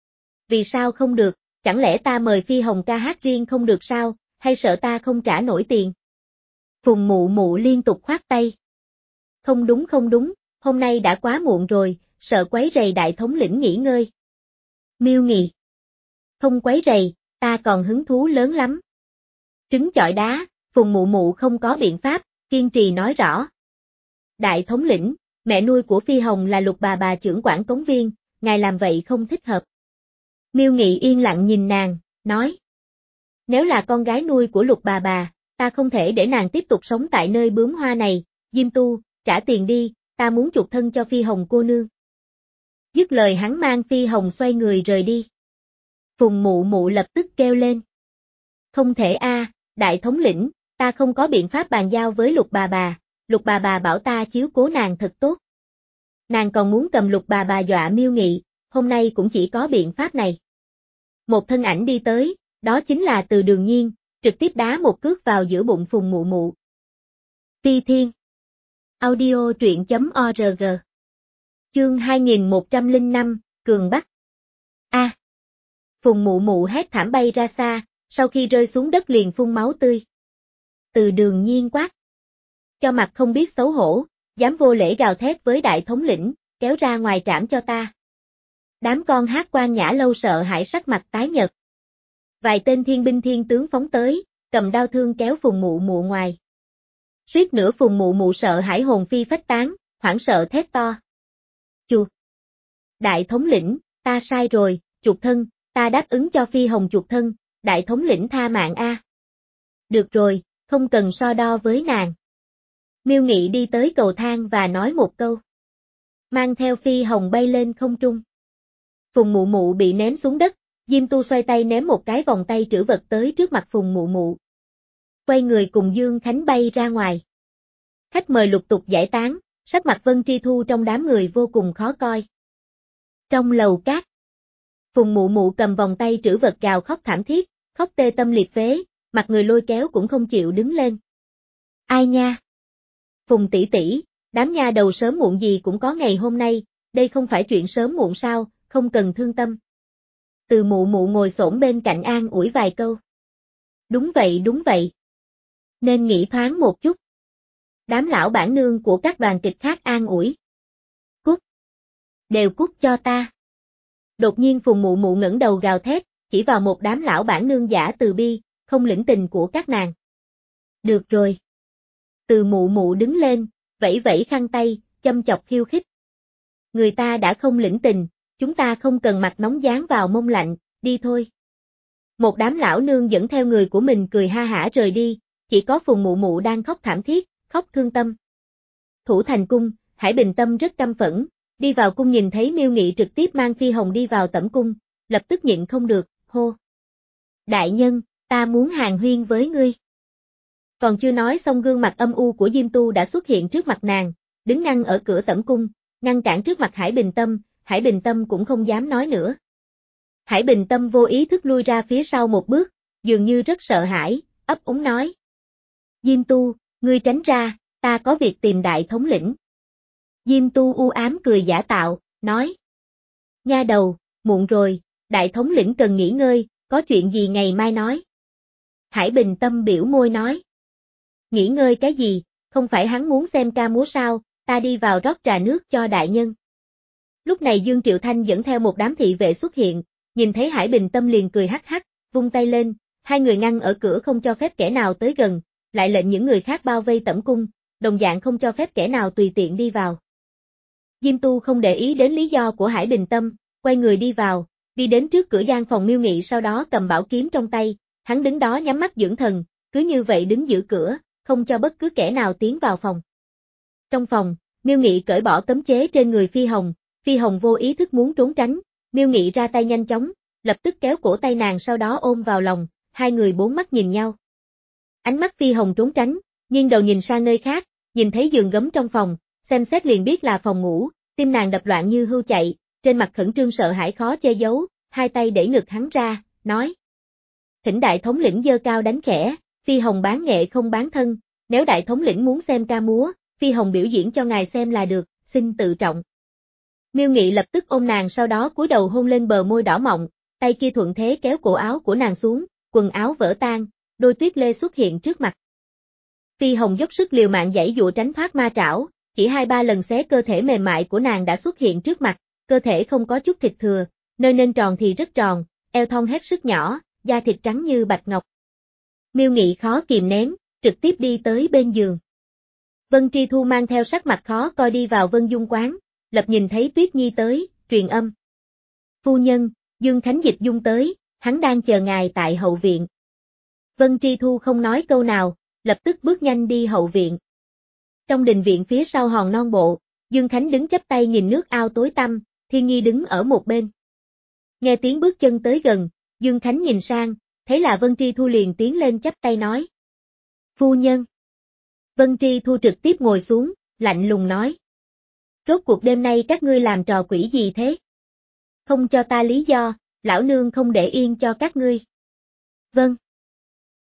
Speaker 1: Vì sao không được, chẳng lẽ ta mời Phi Hồng ca hát riêng không được sao, hay sợ ta không trả nổi tiền? Phùng Mụ Mụ liên tục khoát tay. Không đúng không đúng, hôm nay đã quá muộn rồi, sợ quấy rầy đại thống lĩnh nghỉ ngơi. Miêu Nghị. Không quấy rầy, ta còn hứng thú lớn lắm. Trứng chọi đá, Phùng Mụ Mụ không có biện pháp, kiên trì nói rõ. Đại thống lĩnh, mẹ nuôi của Phi Hồng là Lục bà bà trưởng quản cống viên, ngài làm vậy không thích hợp. Miêu Nghị yên lặng nhìn nàng, nói. Nếu là con gái nuôi của Lục bà bà, ta không thể để nàng tiếp tục sống tại nơi bướm hoa này, Diêm Tu, trả tiền đi, ta muốn chuộc thân cho Phi Hồng cô nương. Dứt lời hắn mang Phi Hồng xoay người rời đi. Phùng Mụ Mụ lập tức kêu lên. Không thể a, à, đại thống lĩnh, ta không có biện pháp bàn giao với Lục bà bà, Lục bà bà bảo ta chiếu cố nàng thật tốt. Nàng còn muốn cầm Lục bà bà dọa Miêu Nghị, hôm nay cũng chỉ có biện pháp này. Một thân ảnh đi tới, đó chính là Từ Đường Nhiên, trực tiếp đá một cước vào giữa bụng Phùng Mụ Mụ. Phi Thiên. Audio truyện chấm org. Chương hai nghìn một trăm lẻ năm, Cường Bắc. A. À. Phùng Mụ Mụ hét thảm bay ra xa, sau khi rơi xuống đất liền phun máu tươi. Từ Đường Nhiên quát. Cho mặt không biết xấu hổ, dám vô lễ gào thét với đại thống lĩnh, kéo ra ngoài trảm cho ta. Đám con hát quan nhã lâu sợ hãi sắc mặt tái nhợt. Vài tên thiên binh thiên tướng phóng tới, cầm đao thương kéo Phùng Mụ Mụ ngoài. Suýt nữa Phùng Mụ Mụ sợ hãi hồn phi phách tán, hoảng sợ thét to. Chù! Đại thống lĩnh, ta sai rồi, chuột thân, ta đáp ứng cho Phi Hồng chuột thân, đại thống lĩnh tha mạng a. Được rồi, không cần so đo với nàng. Miêu Nghị đi tới cầu thang và nói một câu. Mang theo Phi Hồng bay lên không trung. Phùng Mụ Mụ bị ném xuống đất, Diêm Tu xoay tay ném một cái vòng tay trữ vật tới trước mặt Phùng Mụ Mụ. Quay người cùng Dương Khánh bay ra ngoài. Khách mời lục tục giải tán, sắc mặt Vân Tri Thu trong đám người vô cùng khó coi. Trong lầu cát, Phùng Mụ Mụ cầm vòng tay trữ vật gào khóc thảm thiết, khóc tê tâm liệt phế, mặt người lôi kéo cũng không chịu đứng lên. Ai nha? Phùng tỷ tỷ, đám nha đầu sớm muộn gì cũng có ngày hôm nay, đây không phải chuyện sớm muộn sao, không cần thương tâm. Từ Mụ Mụ ngồi xổm bên cạnh an ủi vài câu. Đúng vậy đúng vậy. Nên nghĩ thoáng một chút. Đám lão bản nương của các đoàn kịch khác an ủi. Cút. Đều cút cho ta. Đột nhiên Phùng Mụ Mụ ngẩng đầu gào thét, chỉ vào một đám lão bản nương giả từ bi, không lĩnh tình của các nàng. Được rồi. Từ Mụ Mụ đứng lên, vẫy vẫy khăn tay, châm chọc khiêu khích. Người ta đã không lĩnh tình, chúng ta không cần mặt nóng dán vào mông lạnh, đi thôi. Một đám lão nương dẫn theo người của mình cười ha hả rời đi, chỉ có Phùng Mụ Mụ đang khóc thảm thiết, khóc thương tâm. Thủ thành cung, Hải Bình Tâm rất căm phẫn, đi vào cung nhìn thấy Miêu Nghị trực tiếp mang Phi Hồng đi vào tẩm cung, lập tức nhịn không được, hô. Đại nhân, ta muốn hàn huyên với ngươi. Còn chưa nói xong gương mặt âm u của Diêm Tu đã xuất hiện trước mặt nàng, đứng ngăn ở cửa tẩm cung, ngăn cản trước mặt Hải Bình Tâm, Hải Bình Tâm cũng không dám nói nữa. Hải Bình Tâm vô ý thức lui ra phía sau một bước, dường như rất sợ hãi, ấp úng nói. Diêm Tu, ngươi tránh ra, ta có việc tìm đại thống lĩnh. Diêm Tu u ám cười giả tạo, nói. Nha đầu, muộn rồi, đại thống lĩnh cần nghỉ ngơi, có chuyện gì ngày mai nói. Hải Bình Tâm biểu môi nói. Nghỉ ngơi cái gì, không phải hắn muốn xem ca múa sao, ta đi vào rót trà nước cho đại nhân. Lúc này Dương Triệu Thanh dẫn theo một đám thị vệ xuất hiện, nhìn thấy Hải Bình Tâm liền cười hắc hắc, vung tay lên, hai người ngăn ở cửa không cho phép kẻ nào tới gần, lại lệnh những người khác bao vây tẩm cung, đồng dạng không cho phép kẻ nào tùy tiện đi vào. Diêm Tu không để ý đến lý do của Hải Bình Tâm, quay người đi vào, đi đến trước cửa gian phòng Miêu Nghị sau đó cầm bảo kiếm trong tay, hắn đứng đó nhắm mắt dưỡng thần, cứ như vậy đứng giữ cửa, không cho bất cứ kẻ nào tiến vào phòng. Trong phòng, Miêu Nghị cởi bỏ cấm chế trên người Phi Hồng, Phi Hồng vô ý thức muốn trốn tránh, Miêu Nghị ra tay nhanh chóng, lập tức kéo cổ tay nàng sau đó ôm vào lòng, hai người bốn mắt nhìn nhau. Ánh mắt Phi Hồng trốn tránh, nghiêng đầu nhìn sang nơi khác, nhìn thấy giường gấm trong phòng, xem xét liền biết là phòng ngủ, tim nàng đập loạn như hươu chạy, trên mặt khẩn trương sợ hãi khó che giấu, hai tay đẩy ngực hắn ra, nói. Thỉnh đại thống lĩnh giơ cao đánh khẽ, Phi Hồng bán nghệ không bán thân, nếu đại thống lĩnh muốn xem ca múa, Phi Hồng biểu diễn cho ngài xem là được, xin tự trọng. Miêu Nghị lập tức ôm nàng sau đó cúi đầu hôn lên bờ môi đỏ mọng, tay kia thuận thế kéo cổ áo của nàng xuống, quần áo vỡ tan, đôi tuyết lê xuất hiện trước mặt. Phi Hồng dốc sức liều mạng giãy dụa tránh thoát ma trảo, chỉ hai ba lần xé cơ thể mềm mại của nàng đã xuất hiện trước mặt, cơ thể không có chút thịt thừa, nơi nên tròn thì rất tròn, eo thon hết sức nhỏ, da thịt trắng như bạch ngọc. Miêu Nghị khó kìm nén, trực tiếp đi tới bên giường. Vân Tri Thu mang theo sắc mặt khó coi đi vào Vân Dung quán, lập nhìn thấy Tuyết Nhi tới, truyền âm. Phu nhân, Dương Khánh Dịch Dung tới, hắn đang chờ ngài tại hậu viện. Vân Tri Thu không nói câu nào, lập tức bước nhanh đi hậu viện. Trong đình viện phía sau hòn non bộ, Dương Khánh đứng chắp tay nhìn nước ao tối tăm, Thiên Nhi đứng ở một bên. Nghe tiếng bước chân tới gần, Dương Khánh nhìn sang, thấy là Vân Tri Thu liền tiến lên chắp tay nói. Phu nhân. Vân Tri Thu trực tiếp ngồi xuống, lạnh lùng nói. Rốt cuộc đêm nay các ngươi làm trò quỷ gì thế? Không cho ta lý do, lão nương không để yên cho các ngươi. Vâng.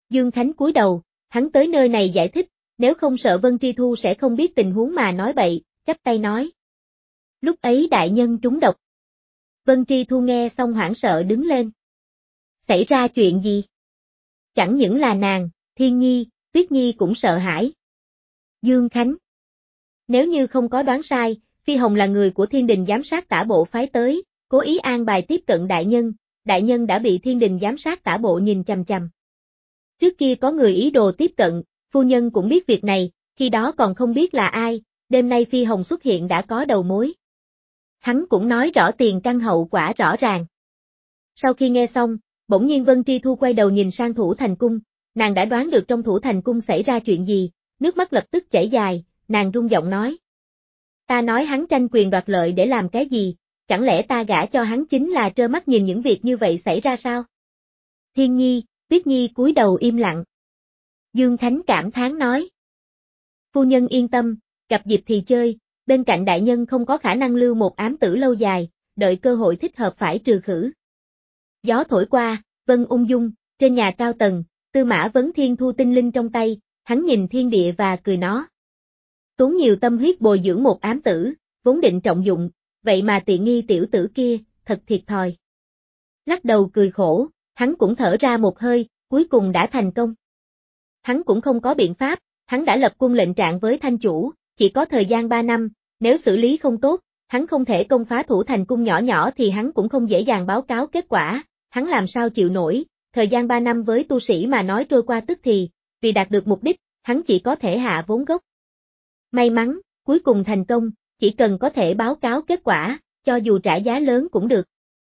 Speaker 1: Dương Khánh cúi đầu, hắn tới nơi này giải thích, nếu không sợ Vân Tri Thu sẽ không biết tình huống mà nói bậy, chắp tay nói. Lúc ấy đại nhân trúng độc. Vân Tri Thu nghe xong hoảng sợ đứng lên. Xảy ra chuyện gì? Chẳng những là nàng, Thiên Nhi, Tuyết Nhi cũng sợ hãi. Dương Khánh. Nếu như không có đoán sai, Phi Hồng là người của Thiên Đình giám sát tả bộ phái tới, cố ý an bài tiếp cận đại nhân, đại nhân đã bị Thiên Đình giám sát tả bộ nhìn chằm chằm. Trước kia có người ý đồ tiếp cận, phu nhân cũng biết việc này, khi đó còn không biết là ai, đêm nay Phi Hồng xuất hiện đã có đầu mối. Hắn cũng nói rõ tiền căn hậu quả rõ ràng. Sau khi nghe xong, bỗng nhiên Vân Tri Thu quay đầu nhìn sang Thủ Thành Cung, nàng đã đoán được trong Thủ Thành Cung xảy ra chuyện gì, nước mắt lập tức chảy dài, nàng run giọng nói. Ta nói hắn tranh quyền đoạt lợi để làm cái gì, chẳng lẽ ta gả cho hắn chính là trơ mắt nhìn những việc như vậy xảy ra sao? Thiên Nhi, Tuyết Nhi cúi đầu im lặng. Dương Khánh cảm thán nói. Phu nhân yên tâm, gặp dịp thì chơi, bên cạnh đại nhân không có khả năng lưu một ám tử lâu dài, đợi cơ hội thích hợp phải trừ khử. Gió thổi qua, Vân ung dung, trên nhà cao tầng, Tư Mã Vấn Thiên thu tinh linh trong tay, hắn nhìn thiên địa và cười nó. Tốn nhiều tâm huyết bồi dưỡng một ám tử, vốn định trọng dụng, vậy mà tiện nghi tiểu tử kia, thật thiệt thòi. Lắc đầu cười khổ, hắn cũng thở ra một hơi, cuối cùng đã thành công. Hắn cũng không có biện pháp, hắn đã lập quân lệnh trạng với thanh chủ, chỉ có thời gian ba năm, nếu xử lý không tốt, hắn không thể công phá Thủ Thành Cung nhỏ nhỏ thì hắn cũng không dễ dàng báo cáo kết quả, hắn làm sao chịu nổi, thời gian ba năm với tu sĩ mà nói trôi qua tức thì, vì đạt được mục đích, hắn chỉ có thể hạ vốn gốc. May mắn, cuối cùng thành công, chỉ cần có thể báo cáo kết quả, cho dù trả giá lớn cũng được.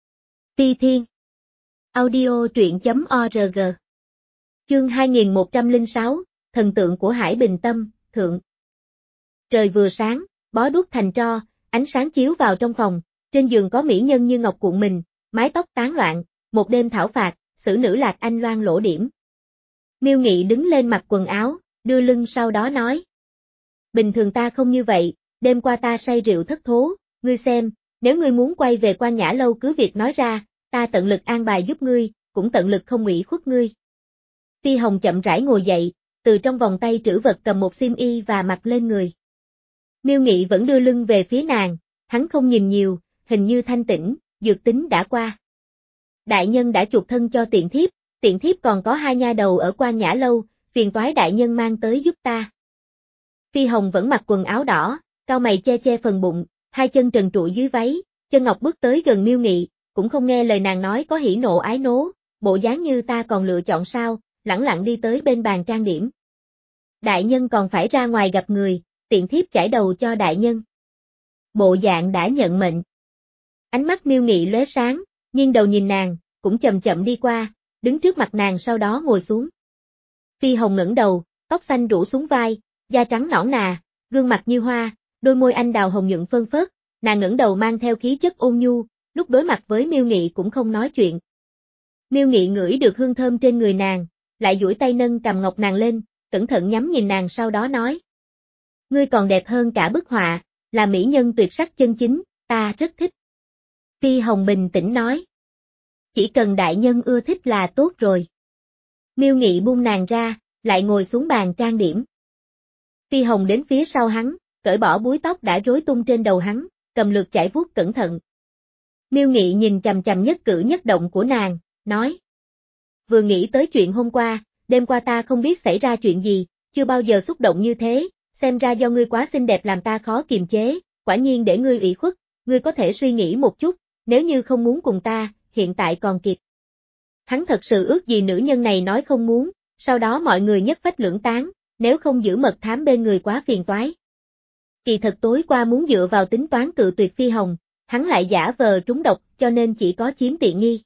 Speaker 1: Ti Thiên Audio truyện.org Chương hai nghìn một trăm lẻ sáu, Thần tượng của Hải Bình Tâm, Thượng. Trời vừa sáng, bó đuốc thành tro, ánh sáng chiếu vào trong phòng, trên giường có mỹ nhân như ngọc cuộn mình, mái tóc tán loạn, một đêm thảo phạt, xử nữ Lạc Anh loan lỗ điểm. Miêu Nghị đứng lên mặc quần áo, đưa lưng sau đó nói. Bình thường ta không như vậy, đêm qua ta say rượu thất thố, ngươi xem, nếu ngươi muốn quay về Quan Nhã Lâu cứ việc nói ra, ta tận lực an bài giúp ngươi, cũng tận lực không ủy khuất ngươi. Phi Hồng chậm rãi ngồi dậy, từ trong vòng tay trữ vật cầm một xiêm y và mặc lên người. Miêu Nghị vẫn đưa lưng về phía nàng, hắn không nhìn nhiều, hình như thanh tĩnh, dược tính đã qua. Đại nhân đã chuộc thân cho tiện thiếp, tiện thiếp còn có hai nha đầu ở Quan Nhã Lâu, phiền toái đại nhân mang tới giúp ta. Phi Hồng vẫn mặc quần áo đỏ, cao mày che che phần bụng, hai chân trần trụi dưới váy, chân ngọc bước tới gần Miêu Nghị, cũng không nghe lời nàng nói có hỉ nộ ái nố, bộ dáng như ta còn lựa chọn sao, lẳng lặng đi tới bên bàn trang điểm. Đại nhân còn phải ra ngoài gặp người, tiện thiếp chải đầu cho đại nhân. Bộ dạng đã nhận mệnh. Ánh mắt Miêu Nghị lóe sáng, nghiêng đầu nhìn nàng, cũng chậm chậm đi qua, đứng trước mặt nàng sau đó ngồi xuống. Phi Hồng ngẩng đầu, tóc xanh rủ xuống vai, da trắng nõn nà, gương mặt như hoa, đôi môi anh đào hồng nhuận phơn phớt, nàng ngẩng đầu mang theo khí chất ôn nhu, lúc đối mặt với Miêu Nghị cũng không nói chuyện. Miêu Nghị ngửi được hương thơm trên người nàng, lại duỗi tay nâng cầm ngọc nàng lên, cẩn thận nhắm nhìn nàng sau đó nói. Ngươi còn đẹp hơn cả bức họa, là mỹ nhân tuyệt sắc chân chính, ta rất thích. Phi Hồng bình tĩnh nói. Chỉ cần đại nhân ưa thích là tốt rồi. Miêu Nghị buông nàng ra, lại ngồi xuống bàn trang điểm. Phi Hồng đến phía sau hắn, cởi bỏ búi tóc đã rối tung trên đầu hắn, cầm lược chải vuốt cẩn thận. Miêu Nghị nhìn chằm chằm nhất cử nhất động của nàng, nói. Vừa nghĩ tới chuyện hôm qua, đêm qua ta không biết xảy ra chuyện gì, chưa bao giờ xúc động như thế, xem ra do ngươi quá xinh đẹp làm ta khó kiềm chế, quả nhiên để ngươi ủy khuất, ngươi có thể suy nghĩ một chút, nếu như không muốn cùng ta, hiện tại còn kịp. Hắn thật sự ước gì nữ nhân này nói không muốn, sau đó mọi người nhất phách lưỡng tán, nếu không giữ mật thám bên người quá phiền toái. Kỳ thật tối qua muốn dựa vào tính toán cự tuyệt Phi Hồng, hắn lại giả vờ trúng độc cho nên chỉ có chiếm tiện nghi.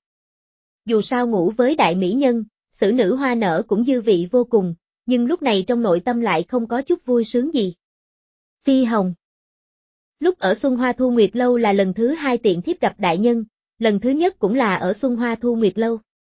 Speaker 1: Dù sao ngủ với đại mỹ nhân, xử nữ hoa nở cũng dư vị vô cùng, nhưng lúc này trong nội tâm lại không có chút vui sướng gì. Phi Hồng. Lúc ở Xuân Hoa Thu Nguyệt Lâu là lần thứ hai tiện thiếp gặp đại nhân, lần thứ nhất cũng là ở Xuân Hoa Thu Nguyệt Lâu.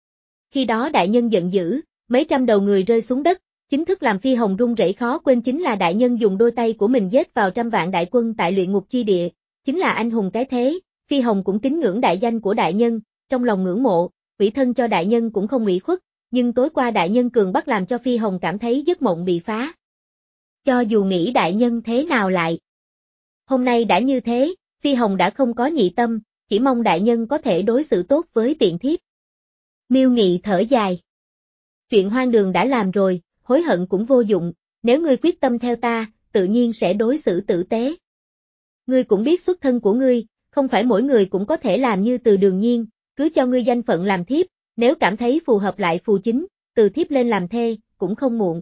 Speaker 1: Khi đó đại nhân giận dữ, mấy trăm đầu người rơi xuống đất, chính thức làm Phi Hồng run rẩy khó quên chính là đại nhân dùng đôi tay của mình giết vào trăm vạn đại quân tại luyện ngục chi địa, chính là anh hùng cái thế, Phi Hồng cũng kính ngưỡng đại danh của đại nhân, trong lòng ngưỡng mộ, ủy thân cho đại nhân cũng không ủy khuất, nhưng tối qua đại nhân cường bắt làm cho Phi Hồng cảm thấy giấc mộng bị phá. Cho dù nghĩ đại nhân thế nào lại. Hôm nay đã như thế, Phi Hồng đã không có nhị tâm, chỉ mong đại nhân có thể đối xử tốt với tiện thiếp. Miêu Nghị thở dài. Chuyện hoang đường đã làm rồi, hối hận cũng vô dụng, nếu ngươi quyết tâm theo ta, tự nhiên sẽ đối xử tử tế. Ngươi cũng biết xuất thân của ngươi, không phải mỗi người cũng có thể làm như Từ Đường Nhiên, cứ cho ngươi danh phận làm thiếp, nếu cảm thấy phù hợp lại phù chính, từ thiếp lên làm thê, cũng không muộn.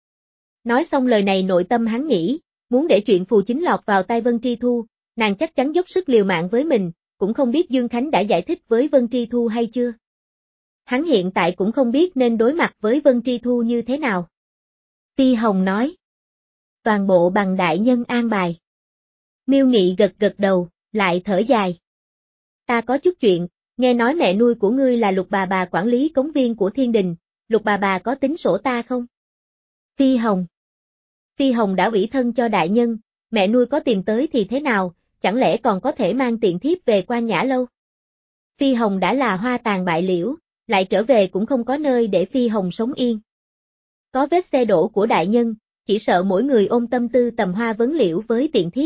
Speaker 1: Nói xong lời này nội tâm hắn nghĩ, muốn để chuyện phù chính lọt vào tai Vân Tri Thu, nàng chắc chắn dốc sức liều mạng với mình, cũng không biết Dương Khánh đã giải thích với Vân Tri Thu hay chưa. Hắn hiện tại cũng không biết nên đối mặt với Vân Tri Thu như thế nào. Phi Hồng nói. Toàn bộ bằng đại nhân an bài. Miêu Nghị gật gật đầu, lại thở dài. Ta có chút chuyện, nghe nói mẹ nuôi của ngươi là Lục bà bà quản lý cống viên của Thiên Đình, Lục bà bà có tính sổ ta không? Phi Hồng. Phi Hồng đã ủy thân cho đại nhân, mẹ nuôi có tìm tới thì thế nào, chẳng lẽ còn có thể mang tiện thiếp về Quan Nhã Lâu? Phi Hồng đã là hoa tàn bại liễu, lại trở về cũng không có nơi để Phi Hồng sống yên. Có vết xe đổ của đại nhân, chỉ sợ mỗi người ôm tâm tư tầm hoa vấn liễu với tiện thiếp.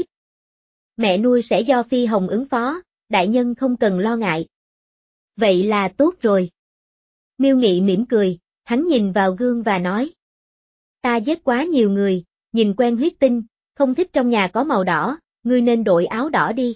Speaker 1: Mẹ nuôi sẽ do Phi Hồng ứng phó, đại nhân không cần lo ngại. Vậy là tốt rồi. Miêu Nghị mỉm cười, hắn nhìn vào gương và nói. Ta giết quá nhiều người, nhìn quen huyết tinh, không thích trong nhà có màu đỏ, ngươi nên đội áo đỏ đi.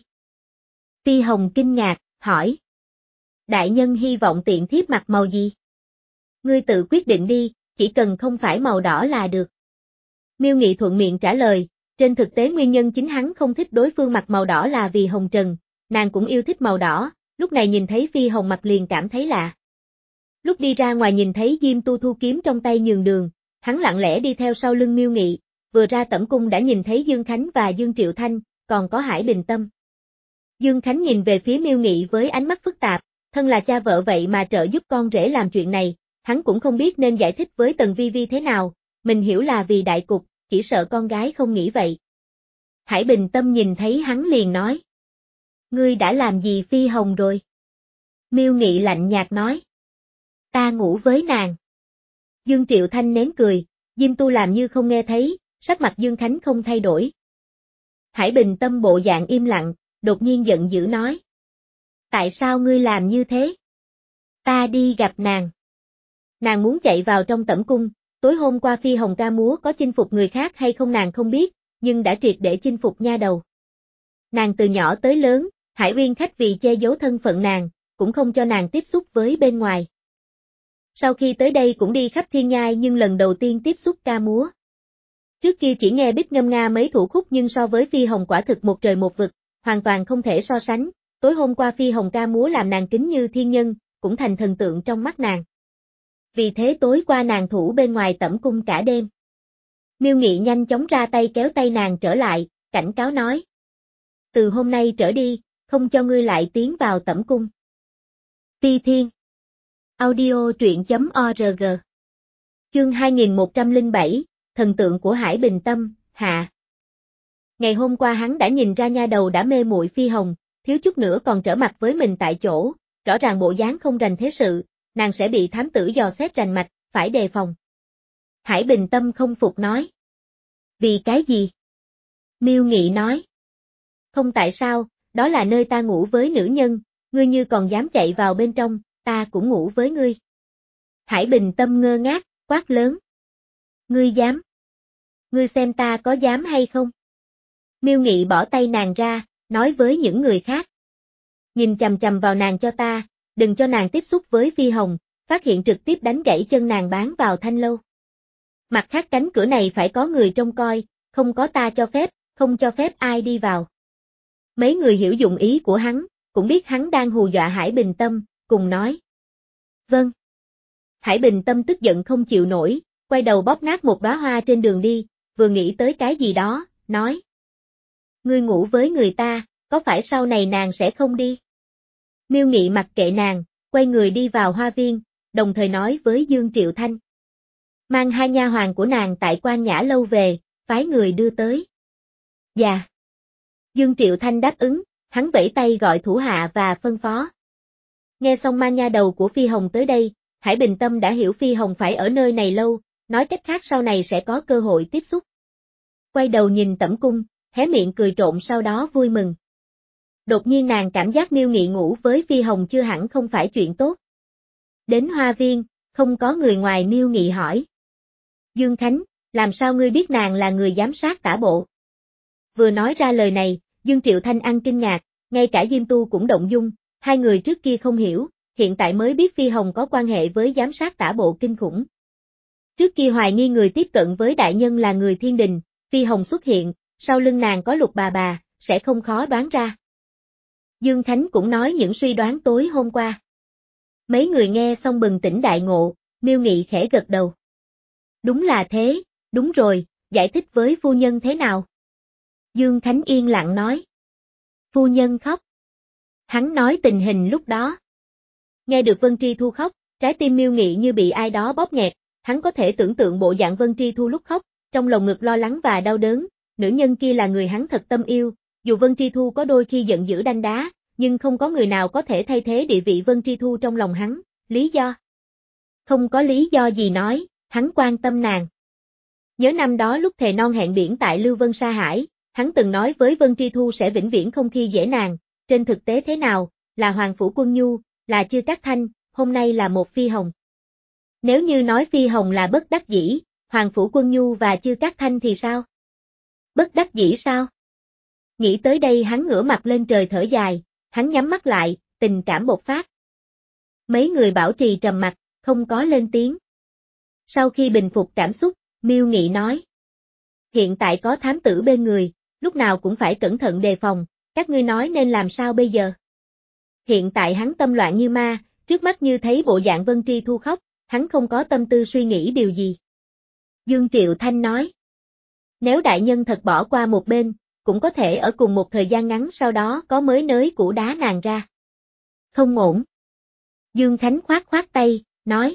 Speaker 1: Phi Hồng kinh ngạc, hỏi. Đại nhân hy vọng tiện thiếp mặc màu gì? Ngươi tự quyết định đi, chỉ cần không phải màu đỏ là được. Miêu Nghị thuận miệng trả lời, trên thực tế nguyên nhân chính hắn không thích đối phương mặc màu đỏ là vì hồng trần, nàng cũng yêu thích màu đỏ, lúc này nhìn thấy Phi Hồng mặc liền cảm thấy lạ. Lúc đi ra ngoài nhìn thấy Diêm Tu Thu kiếm trong tay nhường đường, hắn lặng lẽ đi theo sau lưng Miêu Nghị, vừa ra tẩm cung đã nhìn thấy Dương Khánh và Dương Triệu Thanh, còn có Hải Bình Tâm. Dương Khánh nhìn về phía Miêu Nghị với ánh mắt phức tạp, thân là cha vợ vậy mà trợ giúp con rể làm chuyện này, hắn cũng không biết nên giải thích với Tần Vi Vi thế nào, mình hiểu là vì đại cục, chỉ sợ con gái không nghĩ vậy. Hải Bình Tâm nhìn thấy hắn liền nói. Ngươi đã làm gì Phi Hồng rồi? Miêu Nghị lạnh nhạt nói. Ta ngủ với nàng. Dương Triệu Thanh nén cười, Diêm Tu làm như không nghe thấy, sắc mặt Dương Khánh không thay đổi. Hải Bình Tâm bộ dạng im lặng, đột nhiên giận dữ nói. Tại sao ngươi làm như thế? Ta đi gặp nàng. Nàng muốn chạy vào trong tẩm cung, tối hôm qua Phi Hồng ca múa có chinh phục người khác hay không nàng không biết, nhưng đã triệt để chinh phục nha đầu. Nàng từ nhỏ tới lớn, Hải Uyên khách vì che giấu thân phận nàng, cũng không cho nàng tiếp xúc với bên ngoài. Sau khi tới đây cũng đi khắp thiên nhai nhưng lần đầu tiên tiếp xúc ca múa. Trước kia chỉ nghe Bích ngâm nga mấy thủ khúc nhưng so với Phi Hồng quả thực một trời một vực, hoàn toàn không thể so sánh, tối hôm qua Phi Hồng ca múa làm nàng kính như thiên nhân, cũng thành thần tượng trong mắt nàng. Vì thế tối qua nàng thủ bên ngoài tẩm cung cả đêm. Miêu Nghị nhanh chóng ra tay kéo tay nàng trở lại, cảnh cáo nói. Từ hôm nay trở đi, không cho ngươi lại tiến vào tẩm cung. Ti Thiên. Audio truyện chấm org. Chương hai nghìn một trăm lẻ bảy, thần tượng của Hải Bình Tâm, hạ. Ngày hôm qua hắn đã nhìn ra nha đầu đã mê muội Phi Hồng, thiếu chút nữa còn trở mặt với mình tại chỗ, rõ ràng bộ dáng không rành thế sự, nàng sẽ bị thám tử dò xét rành mạch, phải đề phòng. Hải Bình Tâm không phục nói. Vì cái gì? Miêu Nghị nói. Không tại sao, đó là nơi ta ngủ với nữ nhân, ngươi như còn dám chạy vào bên trong, ta cũng ngủ với ngươi. Hải Bình Tâm ngơ ngác, quát lớn. Ngươi dám? Ngươi xem ta có dám hay không? Miêu Nghị bỏ tay nàng ra, nói với những người khác. Nhìn chằm chằm vào nàng cho ta, đừng cho nàng tiếp xúc với Phi Hồng, phát hiện trực tiếp đánh gãy chân nàng bán vào thanh lâu. Mặt khác cánh cửa này phải có người trông coi, không có ta cho phép, không cho phép ai đi vào. Mấy người hiểu dụng ý của hắn, cũng biết hắn đang hù dọa Hải Bình Tâm, cùng nói. Vâng. Hải Bình Tâm tức giận không chịu nổi, quay đầu bóp nát một đóa hoa trên đường đi, vừa nghĩ tới cái gì đó, nói. Ngươi ngủ với người ta, có phải sau này nàng sẽ không đi? Miêu Nghị mặc kệ nàng, quay người đi vào hoa viên, đồng thời nói với Dương Triệu Thanh. Mang hai nha hoàn của nàng tại Quan Nhã Lâu về, phái người đưa tới. Dạ. Dương Triệu Thanh đáp ứng, hắn vẫy tay gọi thủ hạ và phân phó. Nghe xong mang nha đầu của Phi Hồng tới đây, Hải Bình Tâm đã hiểu Phi Hồng phải ở nơi này lâu, nói cách khác sau này sẽ có cơ hội tiếp xúc. Quay đầu nhìn Tẩm Cung, hé miệng cười trộn sau đó vui mừng. Đột nhiên nàng cảm giác Miêu Nghị ngủ với Phi Hồng chưa hẳn không phải chuyện tốt. Đến Hoa Viên, không có người ngoài Miêu Nghị hỏi. Dương Khánh, làm sao ngươi biết nàng là người giám sát tả bộ? Vừa nói ra lời này, Dương Triệu Thanh ăn kinh ngạc, ngay cả Diêm Tu cũng động dung, hai người trước kia không hiểu, hiện tại mới biết Phi Hồng có quan hệ với giám sát tả bộ kinh khủng. Trước kia hoài nghi người tiếp cận với đại nhân là người Thiên Đình, Phi Hồng xuất hiện, sau lưng nàng có Lục bà bà, sẽ không khó đoán ra. Dương Khánh cũng nói những suy đoán tối hôm qua. Mấy người nghe xong bừng tỉnh đại ngộ, Miêu Nghị khẽ gật đầu. Đúng là thế, đúng rồi, giải thích với phu nhân thế nào? Dương Khánh yên lặng nói. Phu nhân khóc. Hắn nói tình hình lúc đó. Nghe được Vân Tri Thu khóc, trái tim Miêu Nghị như bị ai đó bóp nghẹt, hắn có thể tưởng tượng bộ dạng Vân Tri Thu lúc khóc, trong lòng ngực lo lắng và đau đớn, nữ nhân kia là người hắn thật tâm yêu, dù Vân Tri Thu có đôi khi giận dữ đanh đá, nhưng không có người nào có thể thay thế địa vị Vân Tri Thu trong lòng hắn, lý do? Không có lý do gì nói, hắn quan tâm nàng. Nhớ năm đó lúc thề non hẹn biển tại Lưu Vân Sa Hải, hắn từng nói với Vân Tri Thu sẽ vĩnh viễn không khi dễ nàng, trên thực tế thế nào, là Hoàng Phủ Quân Nhu, là Chư Cát Thanh, hôm nay là một Phi Hồng. Nếu như nói Phi Hồng là bất đắc dĩ, Hoàng Phủ Quân Nhu và Chư Cát Thanh thì sao? Bất đắc dĩ sao? Nghĩ tới đây hắn ngửa mặt lên trời thở dài, hắn nhắm mắt lại, tình cảm bộc phát. Mấy người bảo trì trầm mặc, không có lên tiếng. Sau khi bình phục cảm xúc, Miêu Nghị nói. Hiện tại có thám tử bên người, lúc nào cũng phải cẩn thận đề phòng, các ngươi nói nên làm sao bây giờ? Hiện tại hắn tâm loạn như ma, trước mắt như thấy bộ dạng Vân Tri Thu khóc, hắn không có tâm tư suy nghĩ điều gì. Dương Triệu Thanh nói. Nếu đại nhân thật bỏ qua một bên, cũng có thể ở cùng một thời gian ngắn sau đó có mới nới củ đá nàng ra. Không ổn. Dương Khánh khoát khoát tay, nói.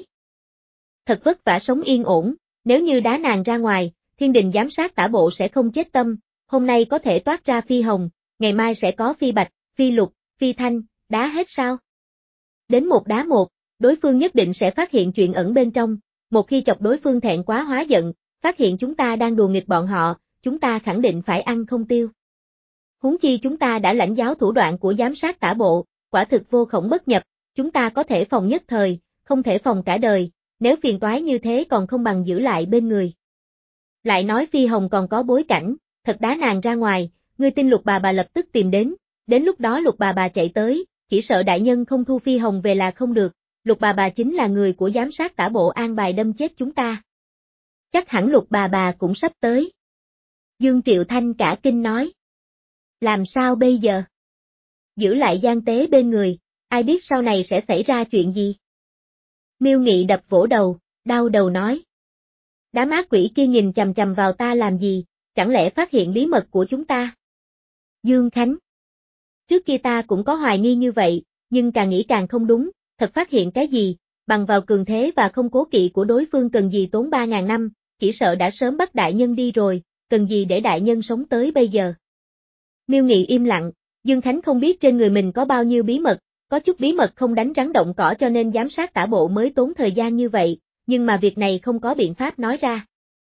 Speaker 1: Thật vất vả sống yên ổn, nếu như đá nàng ra ngoài, Thiên Đình giám sát tả bộ sẽ không chết tâm, hôm nay có thể toát ra Phi Hồng, ngày mai sẽ có Phi Bạch, Phi Lục, Phi Thanh, đá hết sao? Đến một đá một, đối phương nhất định sẽ phát hiện chuyện ẩn bên trong, một khi chọc đối phương thẹn quá hóa giận, phát hiện chúng ta đang đùa nghịch bọn họ, chúng ta khẳng định phải ăn không tiêu. Huống chi chúng ta đã lãnh giáo thủ đoạn của giám sát tả bộ, quả thực vô khổng bất nhập, chúng ta có thể phòng nhất thời, không thể phòng cả đời, nếu phiền toái như thế còn không bằng giữ lại bên người. Lại nói Phi Hồng còn có bối cảnh, thật đá nàng ra ngoài, ngươi tin Lục bà bà lập tức tìm đến, đến lúc đó Lục bà bà chạy tới, chỉ sợ đại nhân không thu Phi Hồng về là không được, Lục bà bà chính là người của giám sát tả bộ an bài đâm chết chúng ta. Chắc hẳn Lục bà bà cũng sắp tới. Dương Triệu Thanh cả kinh nói. Làm sao bây giờ? Giữ lại Giang Tế bên người, ai biết sau này sẽ xảy ra chuyện gì? Miêu Nghị đập vỗ đầu, đau đầu nói. Đám ác quỷ kia nhìn chằm chằm vào ta làm gì, chẳng lẽ phát hiện bí mật của chúng ta? Dương Khánh. Trước kia ta cũng có hoài nghi như vậy, nhưng càng nghĩ càng không đúng, thật phát hiện cái gì, bằng vào cường thế và không cố kỵ của đối phương cần gì tốn ba ngàn năm, chỉ sợ đã sớm bắt đại nhân đi rồi, cần gì để đại nhân sống tới bây giờ. Miêu Nghị im lặng, Dương Khánh không biết trên người mình có bao nhiêu bí mật, có chút bí mật không đánh rắn động cỏ cho nên giám sát tả bộ mới tốn thời gian như vậy, nhưng mà việc này không có biện pháp nói ra.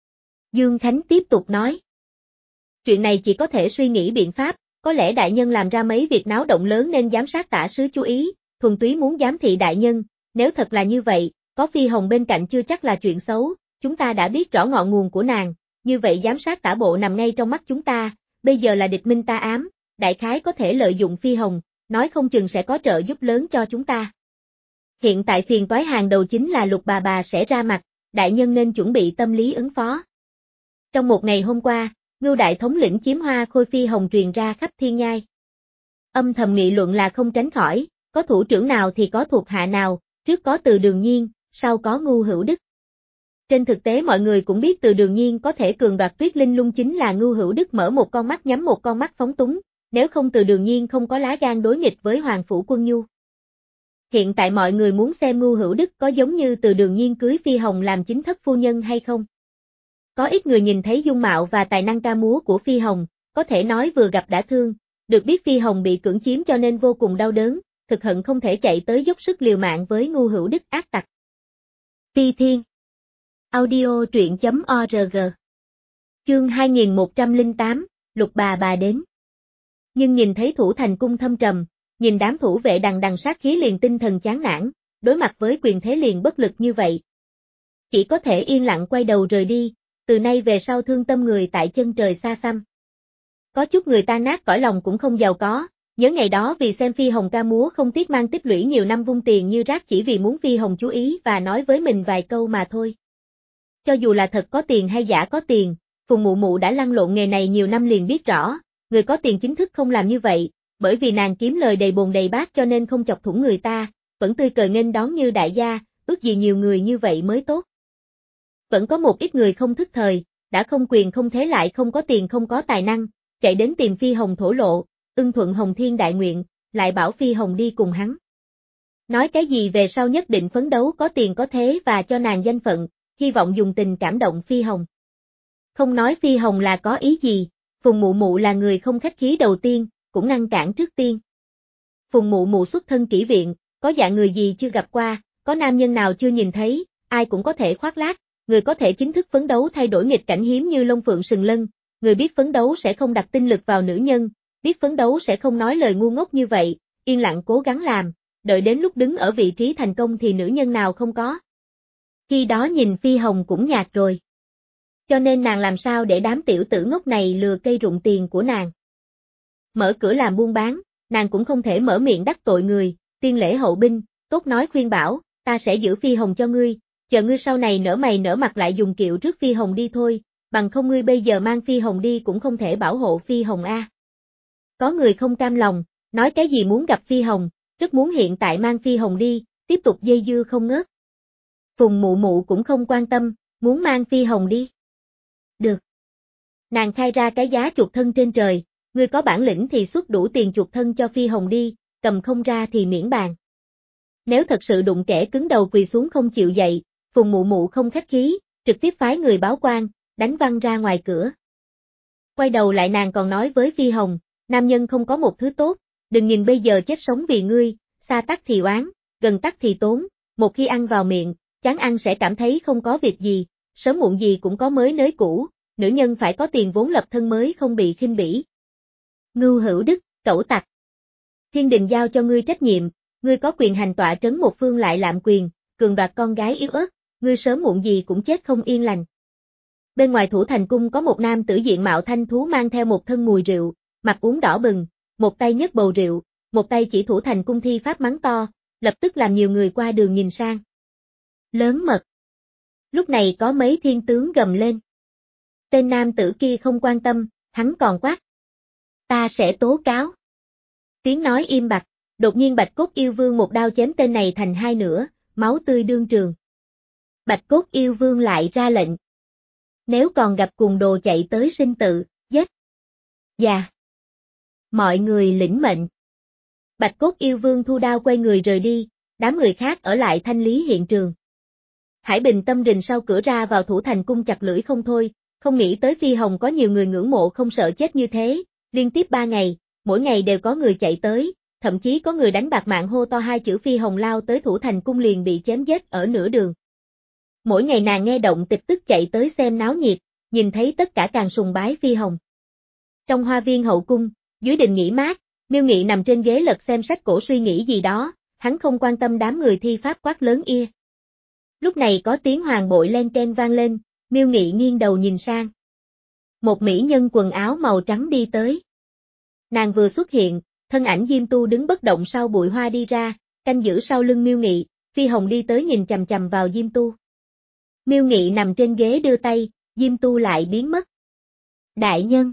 Speaker 1: Dương Khánh tiếp tục nói. Chuyện này chỉ có thể suy nghĩ biện pháp, có lẽ đại nhân làm ra mấy việc náo động lớn nên giám sát tả sứ chú ý, thuần túy muốn giám thị đại nhân, nếu thật là như vậy, có Phi Hồng bên cạnh chưa chắc là chuyện xấu, chúng ta đã biết rõ ngọn nguồn của nàng, như vậy giám sát tả bộ nằm ngay trong mắt chúng ta, bây giờ là địch minh ta ám, đại khái có thể lợi dụng Phi Hồng, nói không chừng sẽ có trợ giúp lớn cho chúng ta. Hiện tại phiền toái hàng đầu chính là Lục bà bà sẽ ra mặt, đại nhân nên chuẩn bị tâm lý ứng phó. Trong một ngày hôm qua, Ngưu đại thống lĩnh chiếm Hoa Khôi Phi Hồng truyền ra khắp thiên nhai. Âm thầm nghị luận là không tránh khỏi, có thủ trưởng nào thì có thuộc hạ nào, trước có Từ Đường Nhiên, sau có Ngưu Hữu Đức. Trên thực tế mọi người cũng biết Từ Đường Nhiên có thể cường đoạt Tuyết Linh Lung chính là Ngưu Hữu Đức mở một con mắt nhắm một con mắt phóng túng, nếu không Từ Đường Nhiên không có lá gan đối nghịch với Hoàng Phủ Quân Nhu. Hiện tại mọi người muốn xem Ngưu Hữu Đức có giống như Từ Đường Nhiên cưới Phi Hồng làm chính thất phu nhân hay không. Có ít người nhìn thấy dung mạo và tài năng ca múa của Phi Hồng, có thể nói vừa gặp đã thương, được biết Phi Hồng bị cưỡng chiếm cho nên vô cùng đau đớn, thực hận không thể chạy tới dốc sức liều mạng với Ngưu Hữu Đức ác tặc. Phi Thiên. Audio truyện chấm org. Chương hai nghìn một trăm lẻ tám, Lục bà bà đến. Nhưng nhìn thấy thủ thành cung thâm trầm, nhìn đám thủ vệ đằng đằng sát khí liền tinh thần chán nản, đối mặt với quyền thế liền bất lực như vậy. Chỉ có thể yên lặng quay đầu rời đi, từ nay về sau thương tâm người tại chân trời xa xăm. Có chút người ta nát cõi lòng cũng không giàu có, nhớ ngày đó vì xem Phi Hồng ca múa không tiếc mang tích lũy nhiều năm vung tiền như rác chỉ vì muốn Phi Hồng chú ý và nói với mình vài câu mà thôi. Cho dù là thật có tiền hay giả có tiền, Phùng Mụ Mụ đã lăn lộn nghề này nhiều năm liền biết rõ, người có tiền chính thức không làm như vậy, bởi vì nàng kiếm lời đầy bồn đầy bát cho nên không chọc thủng người ta, vẫn tươi cười nghênh đón như đại gia, ước gì nhiều người như vậy mới tốt. Vẫn có một ít người không thức thời, đã không quyền không thế lại không có tiền không có tài năng, chạy đến tìm Phi Hồng thổ lộ, ưng thuận Hồng Thiên đại nguyện, lại bảo Phi Hồng đi cùng hắn. Nói cái gì về sau nhất định phấn đấu có tiền có thế và cho nàng danh phận, hy vọng dùng tình cảm động Phi Hồng. Không nói Phi Hồng là có ý gì, Phùng Mụ Mụ là người không khách khí đầu tiên, cũng ngăn cản trước tiên. Phùng Mụ Mụ xuất thân kỹ viện, có dạng người gì chưa gặp qua, có nam nhân nào chưa nhìn thấy, ai cũng có thể khoác lác, người có thể chính thức phấn đấu thay đổi nghịch cảnh hiếm như Long Phượng Sừng Lân, người biết phấn đấu sẽ không đặt tinh lực vào nữ nhân, biết phấn đấu sẽ không nói lời ngu ngốc như vậy, yên lặng cố gắng làm, đợi đến lúc đứng ở vị trí thành công thì nữ nhân nào không có. Khi đó nhìn Phi Hồng cũng nhạt rồi. Cho nên nàng làm sao để đám tiểu tử ngốc này lừa cây rụng tiền của nàng. Mở cửa làm buôn bán, nàng cũng không thể mở miệng đắc tội người, tiên lễ hậu binh, tốt nói khuyên bảo, ta sẽ giữ Phi Hồng cho ngươi, chờ ngươi sau này nở mày nở mặt lại dùng kiệu rước Phi Hồng đi thôi, bằng không ngươi bây giờ mang Phi Hồng đi cũng không thể bảo hộ Phi Hồng a. Có người không cam lòng, nói cái gì muốn gặp Phi Hồng, rất muốn hiện tại mang Phi Hồng đi, tiếp tục dây dưa không ngớt. Phùng Mụ Mụ cũng không quan tâm, muốn mang Phi Hồng đi. Được. Nàng khai ra cái giá chuộc thân trên trời, ngươi có bản lĩnh thì xuất đủ tiền chuộc thân cho Phi Hồng đi, cầm không ra thì miễn bàn. Nếu thật sự đụng kẻ cứng đầu quỳ xuống không chịu dậy, Phùng Mụ Mụ không khách khí, trực tiếp phái người báo quan, đánh văng ra ngoài cửa. Quay đầu lại nàng còn nói với Phi Hồng, nam nhân không có một thứ tốt, đừng nhìn bây giờ chết sống vì ngươi, xa tắc thì oán, gần tắc thì tốn, một khi ăn vào miệng, chán ăn sẽ cảm thấy không có việc gì, sớm muộn gì cũng có mới nới cũ, nữ nhân phải có tiền vốn lập thân mới không bị khinh bỉ. Ngưu Hữu Đức, cẩu tặc. Thiên đình giao cho ngươi trách nhiệm, ngươi có quyền hành tọa trấn một phương lại lạm quyền, cường đoạt con gái yếu ớt, ngươi sớm muộn gì cũng chết không yên lành. Bên ngoài thủ thành cung có một nam tử diện mạo thanh thú mang theo một thân mùi rượu, mặt uống đỏ bừng, một tay nhấc bầu rượu, một tay chỉ thủ thành cung thi pháp mắng to, lập tức làm nhiều người qua đường nhìn sang. Lớn mật. Lúc này có mấy thiên tướng gầm lên. Tên nam tử kia không quan tâm, hắn còn quát. Ta sẽ tố cáo. Tiếng nói im bặt, đột nhiên Bạch Cốt Yêu Vương một đao chém tên này thành hai nửa, máu tươi đương trường. Bạch Cốt Yêu Vương lại ra lệnh. Nếu còn gặp cùng đồ chạy tới sinh tự, giết. Dạ. Mọi người lĩnh mệnh. Bạch Cốt Yêu Vương thu đao quay người rời đi, đám người khác ở lại thanh lý hiện trường. Hải Bình Tâm Rình sau cửa ra vào thủ thành cung chặt lưỡi không thôi, không nghĩ tới Phi Hồng có nhiều người ngưỡng mộ không sợ chết như thế, liên tiếp ba ngày, mỗi ngày đều có người chạy tới, thậm chí có người đánh bạc mạng hô to hai chữ Phi Hồng lao tới thủ thành cung liền bị chém chết ở nửa đường. Mỗi ngày nàng nghe động tịch tức chạy tới xem náo nhiệt, nhìn thấy tất cả càng sùng bái Phi Hồng. Trong hoa viên hậu cung, dưới đình nghỉ mát, Miêu Nghị nằm trên ghế lật xem sách cổ suy nghĩ gì đó, hắn không quan tâm đám người thi pháp quát lớn ia. Lúc này có tiếng hoàng bội len keng vang lên, Miêu Nghị nghiêng đầu nhìn sang. Một mỹ nhân quần áo màu trắng đi tới. Nàng vừa xuất hiện, thân ảnh Diêm Tu đứng bất động sau bụi hoa đi ra, canh giữ sau lưng Miêu Nghị, Phi Hồng đi tới nhìn chằm chằm vào Diêm Tu. Miêu Nghị nằm trên ghế đưa tay, Diêm Tu lại biến mất. Đại nhân.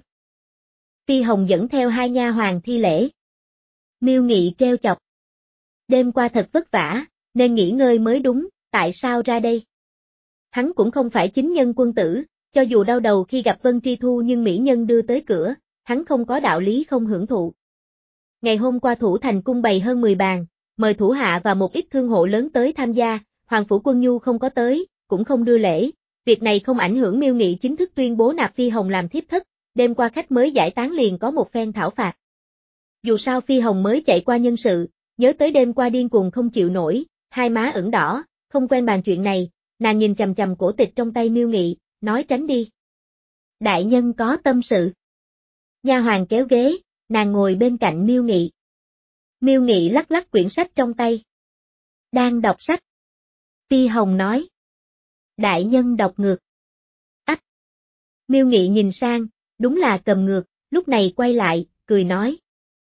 Speaker 1: Phi Hồng dẫn theo hai nha hoàn thi lễ. Miêu Nghị treo chọc. Đêm qua thật vất vả, nên nghỉ ngơi mới đúng, tại sao ra đây? Hắn cũng không phải chính nhân quân tử, cho dù đau đầu khi gặp Vân Tri Thu nhưng mỹ nhân đưa tới cửa, hắn không có đạo lý không hưởng thụ. Ngày hôm qua thủ thành cung bày hơn mười bàn, mời thủ hạ và một ít thương hộ lớn tới tham gia, Hoàng Phủ Quân Nhu không có tới, cũng không đưa lễ, việc này không ảnh hưởng Miêu Nghị chính thức tuyên bố nạp Phi Hồng làm thiếp thất, đêm qua khách mới giải tán liền có một phen thảo phạt. Dù sao Phi Hồng mới chạy qua nhân sự, nhớ tới đêm qua điên cuồng không chịu nổi, hai má ửng đỏ, không quen bàn chuyện này, nàng nhìn chằm chằm cổ tịch trong tay Miêu Nghị, nói tránh đi. Đại nhân có tâm sự. Nha hoàn kéo ghế, nàng ngồi bên cạnh Miêu Nghị. Miêu Nghị lắc lắc quyển sách trong tay. Đang đọc sách. Phi Hồng nói. Đại nhân đọc ngược. Ách. Miêu Nghị nhìn sang, đúng là cầm ngược, lúc này quay lại, cười nói.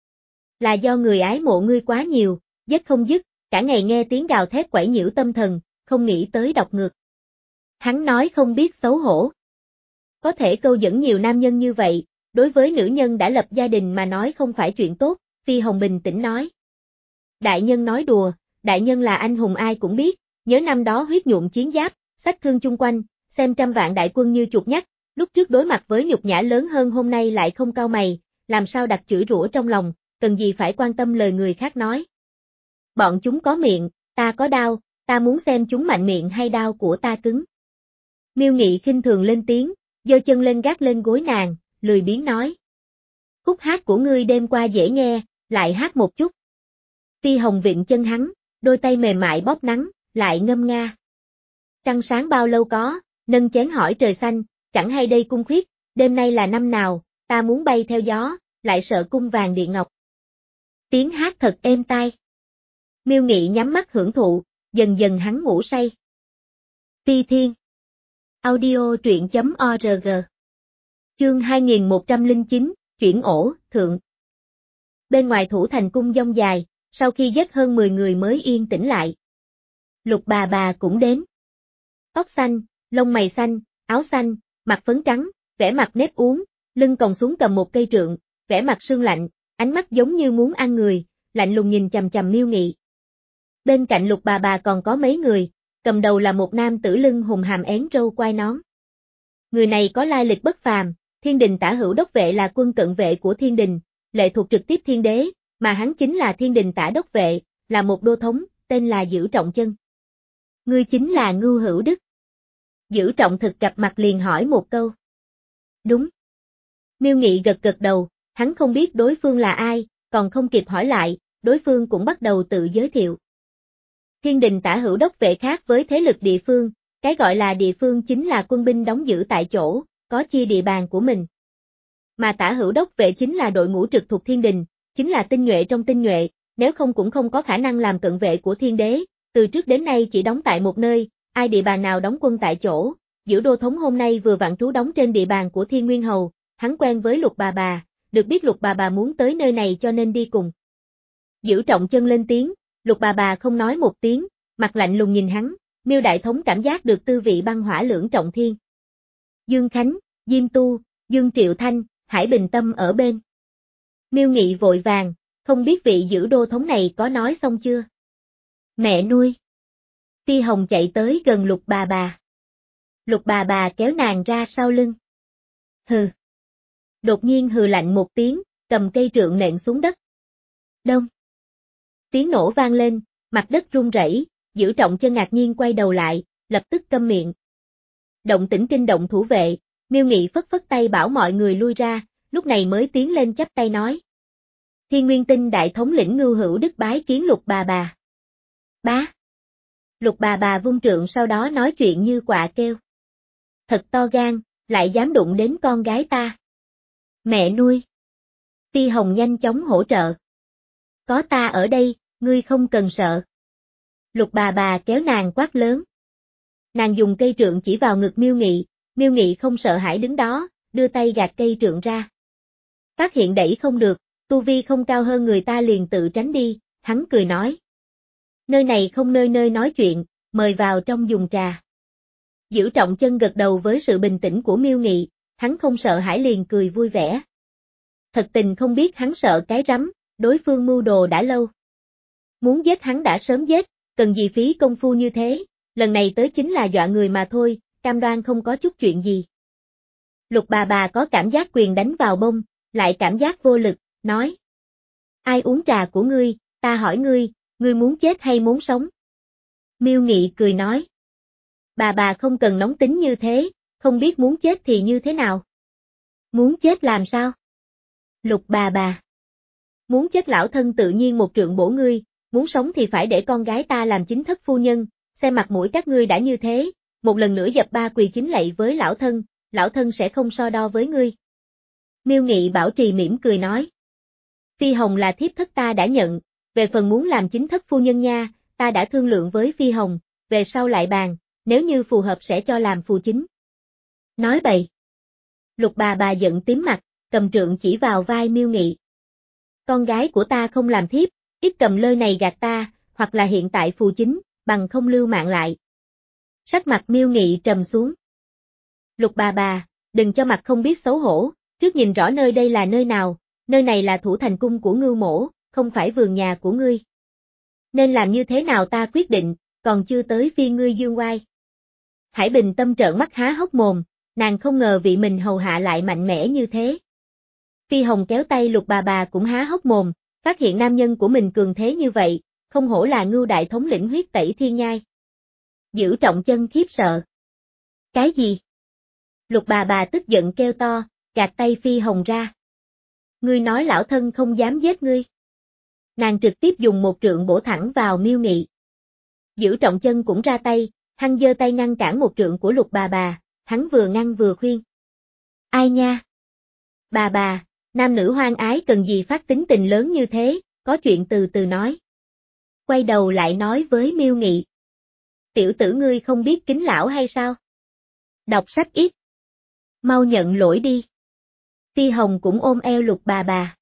Speaker 1: Là do người ái mộ ngươi quá nhiều, giết không dứt, cả ngày nghe tiếng gào thét quẩy nhiễu tâm thần, không nghĩ tới đọc ngược. Hắn nói không biết xấu hổ. Có thể câu dẫn nhiều nam nhân như vậy, đối với nữ nhân đã lập gia đình mà nói không phải chuyện tốt, Phi Hồng bình tĩnh nói. Đại nhân nói đùa, đại nhân là anh hùng ai cũng biết, nhớ năm đó huyết nhuộm chiến giáp, sách thương chung quanh, xem trăm vạn đại quân như chuột nhắt, lúc trước đối mặt với nhục nhã lớn hơn hôm nay lại không cau mày, làm sao đặt chửi rủa trong lòng, cần gì phải quan tâm lời người khác nói. Bọn chúng có miệng, ta có đao, ta muốn xem chúng mạnh miệng hay đao của ta cứng. Miêu Nghị khinh thường lên tiếng, giơ chân lên gác lên gối nàng, lười biếng nói. Khúc hát của ngươi đêm qua dễ nghe, lại hát một chút. Phi Hồng vịn chân hắn, đôi tay mềm mại bóp nắng, lại ngâm nga. Trăng sáng bao lâu có, nâng chén hỏi trời xanh, chẳng hay đây cung khuyết, đêm nay là năm nào, ta muốn bay theo gió, lại sợ cung vàng điện ngọc. Tiếng hát thật êm tai. Miêu Nghị nhắm mắt hưởng thụ, dần dần hắn ngủ say. Phi Thiên. Audio truyện chấm org. Chương hai nghìn một trăm lẻ chín, chuyển ổ, thượng. Bên ngoài thủ thành cung dông dài, sau khi giết hơn mười người mới yên tĩnh lại. Lục bà bà cũng đến. Tóc xanh, lông mày xanh, áo xanh, mặt phấn trắng, vẻ mặt nếp uốn, lưng còng xuống cầm một cây trượng, vẻ mặt sương lạnh, ánh mắt giống như muốn ăn người, lạnh lùng nhìn chằm chằm Miêu Nghị. Bên cạnh Lục bà bà còn có mấy người, cầm đầu là một nam tử lưng hùng hàm én râu quai nón. Người này có lai lịch bất phàm, Thiên Đình Tả Hữu Đốc Vệ là quân cận vệ của Thiên Đình, lệ thuộc trực tiếp Thiên Đế, mà hắn chính là Thiên Đình Tả Đốc Vệ, là một đô thống, tên là Dữ Trọng Chân. Ngươi chính là Ngưu Hữu Đức. Dữ Trọng Thực gặp mặt liền hỏi một câu. Đúng. Miêu Nghị gật gật đầu, hắn không biết đối phương là ai, còn không kịp hỏi lại, đối phương cũng bắt đầu tự giới thiệu. Thiên Đình Tả Hữu Đốc Vệ khác với thế lực địa phương, cái gọi là địa phương chính là quân binh đóng giữ tại chỗ, có chia địa bàn của mình. Mà Tả Hữu Đốc Vệ chính là đội ngũ trực thuộc Thiên Đình, chính là tinh nhuệ trong tinh nhuệ, nếu không cũng không có khả năng làm cận vệ của Thiên Đế, từ trước đến nay chỉ đóng tại một nơi, ai địa bàn nào đóng quân tại chỗ. Dữ đô thống hôm nay vừa vặn trú đóng trên địa bàn của Thiên Nguyên Hầu, hắn quen với Lục bà bà, được biết Lục bà bà muốn tới nơi này cho nên đi cùng. Dữ Trọng Chân lên tiếng, Lục bà bà không nói một tiếng, mặt lạnh lùng nhìn hắn, Miêu đại thống cảm giác được tư vị băng hỏa lưỡng trọng thiên. Dương Khánh, Diêm Tu, Dương Triệu Thanh, Hải Bình Tâm ở bên. Miêu Nghị vội vàng, không biết vị Dữ đô thống này có nói xong chưa? Mẹ nuôi. Phi Hồng chạy tới gần Lục bà bà. Lục bà bà kéo nàng ra sau lưng. Hừ. Đột nhiên hừ lạnh một tiếng, cầm cây trượng nện xuống đất. Đông. Tiếng nổ vang lên, mặt đất rung rẩy, Dữ Trọng Chân ngạc nhiên quay đầu lại, lập tức câm miệng. Động tĩnh kinh động thủ vệ, Miêu Nghị phất phất tay bảo mọi người lui ra, lúc này mới tiến lên chắp tay nói. Thiên Nguyên Tinh đại thống lĩnh Ngưu Hữu Đức bái kiến Lục bà bà. Bá. Lục bà bà vung trượng sau đó nói chuyện như quạ kêu. Thật to gan, lại dám đụng đến con gái ta. Mẹ nuôi. Phi Hồng nhanh chóng hỗ trợ. Có ta ở đây, ngươi không cần sợ. Lục bà bà kéo nàng quát lớn. Nàng dùng cây trượng chỉ vào ngực Miêu Nghị, Miêu Nghị không sợ hãi đứng đó, đưa tay gạt cây trượng ra. Phát hiện đẩy không được, tu vi không cao hơn người ta liền tự tránh đi, hắn cười nói. Nơi này không nơi nơi nói chuyện, mời vào trong dùng trà. Dữ Trọng Chân gật đầu với sự bình tĩnh của Miêu Nghị, hắn không sợ hãi liền cười vui vẻ. Thật tình không biết hắn sợ cái rắm, đối phương mưu đồ đã lâu. Muốn giết hắn đã sớm giết, cần gì phí công phu như thế, lần này tới chính là dọa người mà thôi, cam đoan không có chút chuyện gì. Lục bà bà có cảm giác quyền đánh vào bông, lại cảm giác vô lực, nói. Ai uống trà của ngươi, ta hỏi ngươi, ngươi muốn chết hay muốn sống? Miêu Nghị cười nói. Bà bà không cần nóng tính như thế, không biết muốn chết thì như thế nào? Muốn chết làm sao? Lục bà bà. Muốn chết lão thân tự nhiên một trượng bổ ngươi, muốn sống thì phải để con gái ta làm chính thất phu nhân, xem mặt mũi các ngươi đã như thế, một lần nữa dập ba quỳ chính lạy với lão thân, lão thân sẽ không so đo với ngươi. Miêu Nghị bảo trì mỉm cười nói. Phi Hồng là thiếp thất ta đã nhận, về phần muốn làm chính thất phu nhân nha, ta đã thương lượng với Phi Hồng, về sau lại bàn, nếu như phù hợp sẽ cho làm phù chính. Nói bậy. Lục bà bà giận tím mặt, cầm trượng chỉ vào vai Miêu Nghị. Con gái của ta không làm thiếp, ít cầm lơi này gạt ta, hoặc là hiện tại phù chính, bằng không lưu mạng lại. Sắc mặt Miêu Nghị trầm xuống. Lục bà bà, đừng cho mặt không biết xấu hổ, trước nhìn rõ nơi đây là nơi nào, nơi này là thủ thành cung của Ngưu Mỗ, không phải vườn nhà của ngươi. Nên làm như thế nào ta quyết định, còn chưa tới phiên ngươi dương oai. Hải Bình Tâm trợn mắt há hốc mồm, nàng không ngờ vị mình hầu hạ lại mạnh mẽ như thế. Phi Hồng kéo tay Lục bà bà cũng há hốc mồm, phát hiện nam nhân của mình cường thế như vậy, không hổ là Ngưu đại thống lĩnh huyết tẩy thiên nhai. Giữ Trọng Chân khiếp sợ. Cái gì? Lục bà bà tức giận kêu to, gạt tay Phi Hồng ra. Ngươi nói lão thân không dám giết ngươi. Nàng trực tiếp dùng một trượng bổ thẳng vào Miêu Nghị. Giữ Trọng Chân cũng ra tay, hắn giơ tay ngăn cản một trượng của Lục bà bà, hắn vừa ngăn vừa khuyên. Ai nha? Bà bà, nam nữ hoang ái cần gì phát tính tình lớn như thế, có chuyện từ từ nói. Quay đầu lại nói với Miêu Nghị. Tiểu tử ngươi không biết kính lão hay sao? Đọc sách ít. Mau nhận lỗi đi. Phi Hồng cũng ôm eo Lục bà bà.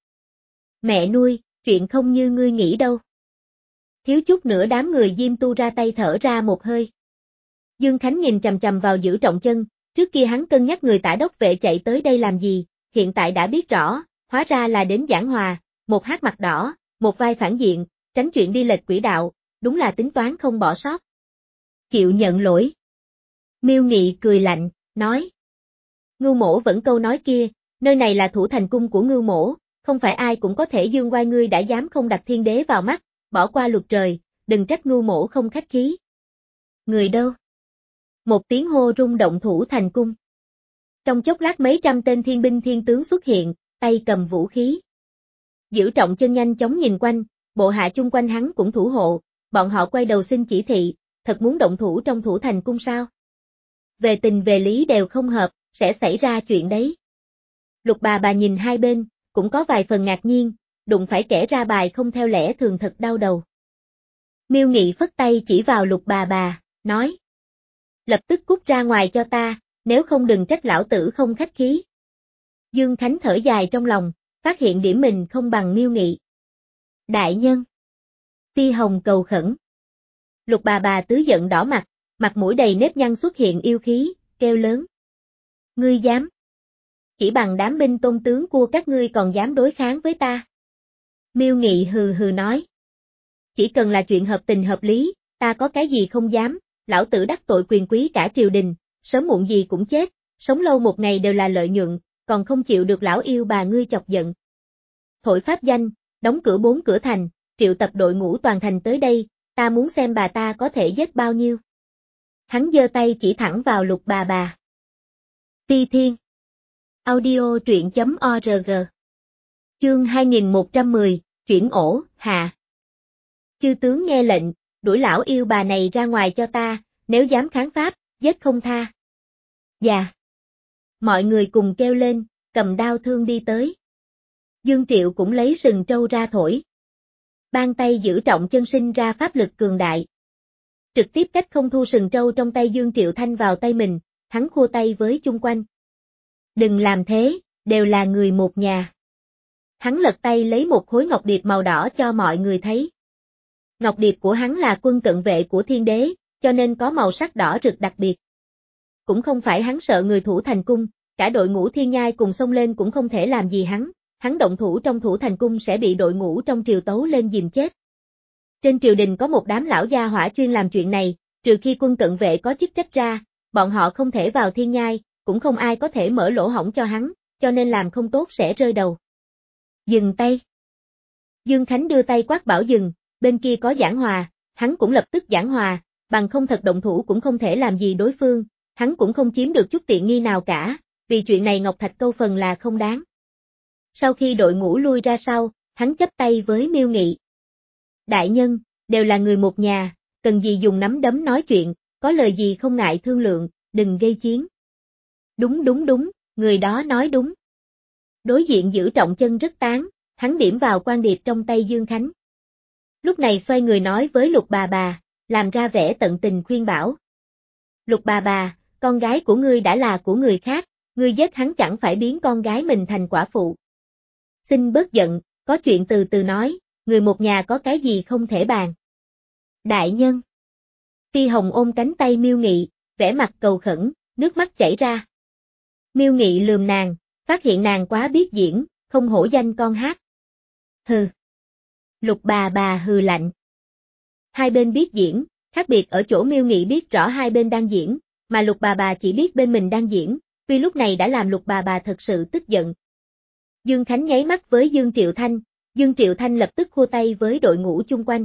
Speaker 1: Mẹ nuôi, chuyện không như ngươi nghĩ đâu. Thiếu chút nữa đám người Diêm Tu ra tay thở ra một hơi. Dương Khánh nhìn chằm chằm vào Giữ Trọng Chân, trước kia hắn cân nhắc người tả đốc vệ chạy tới đây làm gì, hiện tại đã biết rõ, hóa ra là đến giảng hòa, một hát mặt đỏ, một vai phản diện, tránh chuyện đi lệch quỹ đạo, đúng là tính toán không bỏ sót. Chịu nhận lỗi. Miêu Nghị cười lạnh, nói. Ngưu Mỗ vẫn câu nói kia, nơi này là thủ thành cung của Ngưu Mỗ, không phải ai cũng có thể dương oai, ngươi đã dám không đặt thiên đế vào mắt, bỏ qua luật trời, đừng trách Ngưu Mỗ không khách khí. Người đâu? Một tiếng hô rung động thủ thành cung. Trong chốc lát mấy trăm tên thiên binh thiên tướng xuất hiện, tay cầm vũ khí. Giữ Trọng Chân nhanh chóng nhìn quanh, bộ hạ chung quanh hắn cũng thủ hộ, bọn họ quay đầu xin chỉ thị, thật muốn động thủ trong thủ thành cung sao? Về tình về lý đều không hợp, sẽ xảy ra chuyện đấy. Lục bà bà nhìn hai bên, cũng có vài phần ngạc nhiên, đụng phải kẻ ra bài không theo lẽ thường thật đau đầu. Miêu Nghị phất tay chỉ vào Lục bà bà, nói. Lập tức cút ra ngoài cho ta, nếu không đừng trách lão tử không khách khí. Dương Khánh thở dài trong lòng, phát hiện điểm mình không bằng Miêu Nghị. Đại nhân. Phi Hồng cầu khẩn. Lục bà bà tứ giận đỏ mặt, mặt mũi đầy nếp nhăn xuất hiện yêu khí, kêu lớn. Ngươi dám? Chỉ bằng đám binh tôn tướng của các ngươi còn dám đối kháng với ta? Miêu Nghị hừ hừ nói. Chỉ cần là chuyện hợp tình hợp lý, ta có cái gì không dám, lão tử đắc tội quyền quý cả triều đình, sớm muộn gì cũng chết, sống lâu một ngày đều là lợi nhuận, còn không chịu được lão yêu bà ngươi chọc giận. Thổi pháp danh, đóng cửa bốn cửa thành, triệu tập đội ngũ toàn thành tới đây, ta muốn xem bà ta có thể giết bao nhiêu. Hắn giơ tay chỉ thẳng vào Lục bà bà. Ti Thiên. Audio truyện chấm org. Chương hai nghìn một trăm mười, chuyển ổ, hạ. Chư tướng nghe lệnh, đuổi lão yêu bà này ra ngoài cho ta, nếu dám kháng pháp, giết không tha. Dạ. Mọi người cùng kêu lên, cầm đao thương đi tới. Dương Triệu cũng lấy sừng trâu ra thổi. Bàn tay Giữ Trọng Chân sinh ra pháp lực cường đại. Trực tiếp cách không thu sừng trâu trong tay Dương Triệu Thanh vào tay mình, hắn khua tay với chung quanh. Đừng làm thế, đều là người một nhà. Hắn lật tay lấy một khối ngọc điệp màu đỏ cho mọi người thấy. Ngọc điệp của hắn là quân cận vệ của thiên đế, cho nên có màu sắc đỏ rực đặc biệt. Cũng không phải hắn sợ người thủ thành cung, cả đội ngũ thiên nhai cùng xông lên cũng không thể làm gì hắn, hắn động thủ trong thủ thành cung sẽ bị đội ngũ trong triều tấu lên dìm chết. Trên triều đình có một đám lão gia hỏa chuyên làm chuyện này, trừ khi quân cận vệ có chức trách ra, bọn họ không thể vào thiên nhai, cũng không ai có thể mở lỗ hổng cho hắn, cho nên làm không tốt sẽ rơi đầu. Dừng tay. Dương Khánh đưa tay quát bảo dừng, bên kia có giảng hòa, hắn cũng lập tức giảng hòa, bằng không thật động thủ cũng không thể làm gì đối phương, hắn cũng không chiếm được chút tiện nghi nào cả, vì chuyện này Ngọc Thạch câu phần là không đáng. Sau khi đội ngũ lui ra sau, hắn chắp tay với Miêu Nghị. Đại nhân, đều là người một nhà, cần gì dùng nắm đấm nói chuyện, có lời gì không ngại thương lượng, đừng gây chiến. Đúng đúng đúng, người đó nói đúng. Đối diện Giữ Trọng Chân rất tán, hắn điểm vào quan điệp trong tay Dương Khánh. Lúc này xoay người nói với Lục bà bà, làm ra vẻ tận tình khuyên bảo. Lục bà bà, con gái của ngươi đã là của người khác, ngươi giết hắn chẳng phải biến con gái mình thành quả phụ. Xin bớt giận, có chuyện từ từ nói, người một nhà có cái gì không thể bàn. Đại nhân. Phi Hồng ôm cánh tay Miêu Nghị, vẻ mặt cầu khẩn, nước mắt chảy ra. Miêu Nghị lườm nàng, phát hiện nàng quá biết diễn, không hổ danh con hát. Hừ. Lục bà bà hừ lạnh. Hai bên biết diễn, khác biệt ở chỗ Miêu Nghị biết rõ hai bên đang diễn, mà Lục bà bà chỉ biết bên mình đang diễn, tuy lúc này đã làm Lục bà bà thật sự tức giận. Dương Khánh nháy mắt với Dương Triệu Thanh, Dương Triệu Thanh lập tức khua tay với đội ngũ chung quanh.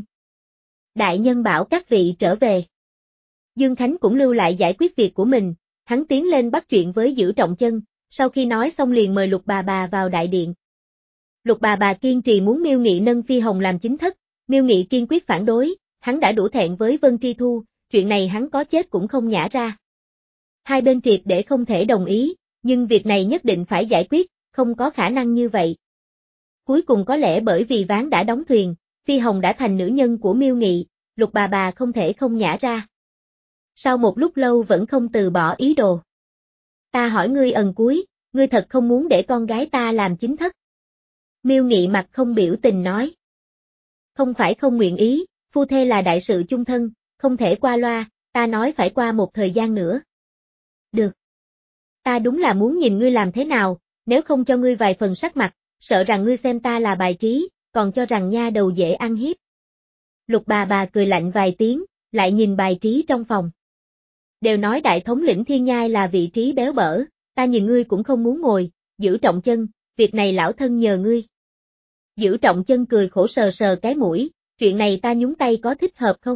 Speaker 1: Đại nhân bảo các vị trở về. Dương Khánh cũng lưu lại giải quyết việc của mình, hắn tiến lên bắt chuyện với Giữ Trọng Chân, sau khi nói xong liền mời Lục bà bà vào đại điện. Lục bà bà kiên trì muốn Miêu Nghị nâng Phi Hồng làm chính thất, Miêu Nghị kiên quyết phản đối, hắn đã đủ thẹn với Vân Tri Thu, chuyện này hắn có chết cũng không nhả ra. Hai bên triệt để không thể đồng ý, nhưng việc này nhất định phải giải quyết, không có khả năng như vậy. Cuối cùng có lẽ bởi vì ván đã đóng thuyền, Phi Hồng đã thành nữ nhân của Miêu Nghị, Lục bà bà không thể không nhả ra. Sau một lúc lâu vẫn không từ bỏ ý đồ. Ta hỏi ngươi ẩn cuối, ngươi thật không muốn để con gái ta làm chính thất? Miêu Nghị mặt không biểu tình nói. Không phải không nguyện ý, phu thê là đại sự chung thân, không thể qua loa, ta nói phải qua một thời gian nữa. Được. Ta đúng là muốn nhìn ngươi làm thế nào, nếu không cho ngươi vài phần sắc mặt, sợ rằng ngươi xem ta là bài trí, còn cho rằng nha đầu dễ ăn hiếp. Lục bà bà cười lạnh vài tiếng, lại nhìn bài trí trong phòng. Đều nói đại thống lĩnh Thiên Nhai là vị trí béo bở, ta nhìn ngươi cũng không muốn ngồi, Giữ Trọng Chân, việc này lão thân nhờ ngươi. Giữ Trọng Chân cười khổ sờ sờ cái mũi, chuyện này ta nhúng tay có thích hợp không?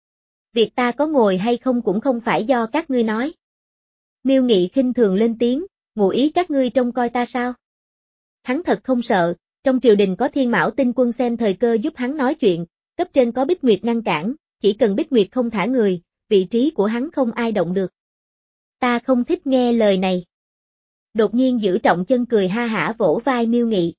Speaker 1: Việc ta có ngồi hay không cũng không phải do các ngươi nói. Miêu Nghị khinh thường lên tiếng, ngụ ý các ngươi trông coi ta sao? Hắn thật không sợ, trong triều đình có Thiên Mão Tinh Quân xem thời cơ giúp hắn nói chuyện, cấp trên có Bích Nguyệt ngăn cản, chỉ cần Bích Nguyệt không thả người, vị trí của hắn không ai động được. Ta không thích nghe lời này. Đột nhiên Giữ Trọng Chân cười ha hả vỗ vai Miêu Nghị.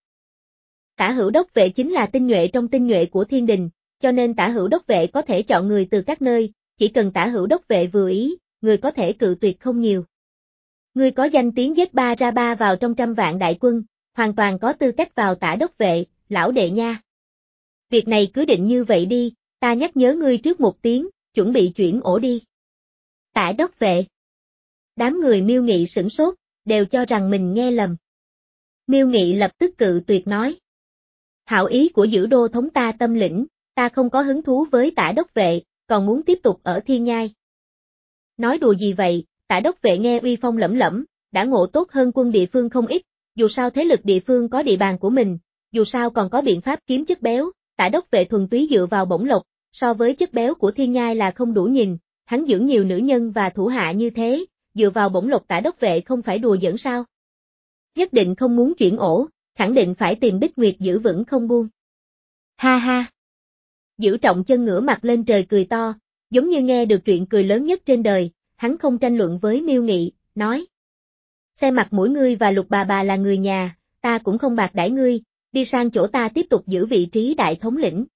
Speaker 1: Tả hữu đốc vệ chính là tinh nhuệ trong tinh nhuệ của thiên đình, cho nên tả hữu đốc vệ có thể chọn người từ các nơi, chỉ cần tả hữu đốc vệ vừa ý, người có thể cự tuyệt không nhiều. Ngươi có danh tiếng giết ba ra ba vào trong trăm vạn đại quân, hoàn toàn có tư cách vào tả đốc vệ, lão đệ nha. Việc này cứ định như vậy đi, ta nhắc nhớ ngươi trước một tiếng, chuẩn bị chuyển ổ đi. Tả đốc vệ. Đám người Miêu Nghị sửng sốt, đều cho rằng mình nghe lầm. Miêu Nghị lập tức cự tuyệt nói. Hảo ý của Giữ Đô thống ta tâm lĩnh, ta không có hứng thú với tả đốc vệ, còn muốn tiếp tục ở Thiên Nhai. Nói đùa gì vậy, tả đốc vệ nghe uy phong lẫm lẫm, đã ngộ tốt hơn quân địa phương không ít, dù sao thế lực địa phương có địa bàn của mình, dù sao còn có biện pháp kiếm chất béo, tả đốc vệ thuần túy dựa vào bổng lộc, so với chất béo của Thiên Nhai là không đủ nhìn, hắn dưỡng nhiều nữ nhân và thủ hạ như thế, dựa vào bổng lộc tả đốc vệ không phải đùa giỡn sao? Nhất định không muốn chuyển ổ, khẳng định phải tìm Bích Nguyệt giữ vững không buông. Ha ha! Giữ Trọng Chân ngửa mặt lên trời cười to, giống như nghe được chuyện cười lớn nhất trên đời, hắn không tranh luận với Miêu Nghị, nói. Xem mặt mũi ngươi và Lục bà bà là người nhà, ta cũng không bạc đãi ngươi, đi sang chỗ ta tiếp tục giữ vị trí đại thống lĩnh.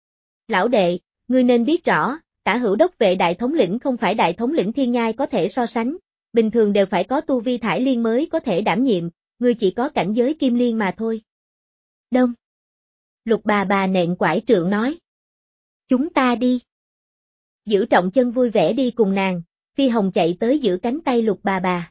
Speaker 1: Lão đệ, ngươi nên biết rõ, tả hữu đốc vệ đại thống lĩnh không phải đại thống lĩnh Thiên Nhai có thể so sánh, bình thường đều phải có tu vi thải liên mới có thể đảm nhiệm, ngươi chỉ có cảnh giới kim liên mà thôi. Đông. Lục bà bà nện quải trượng nói. Chúng ta đi. Giữ Trọng Chân vui vẻ đi cùng nàng, Phi Hồng chạy tới giữ cánh tay Lục bà bà.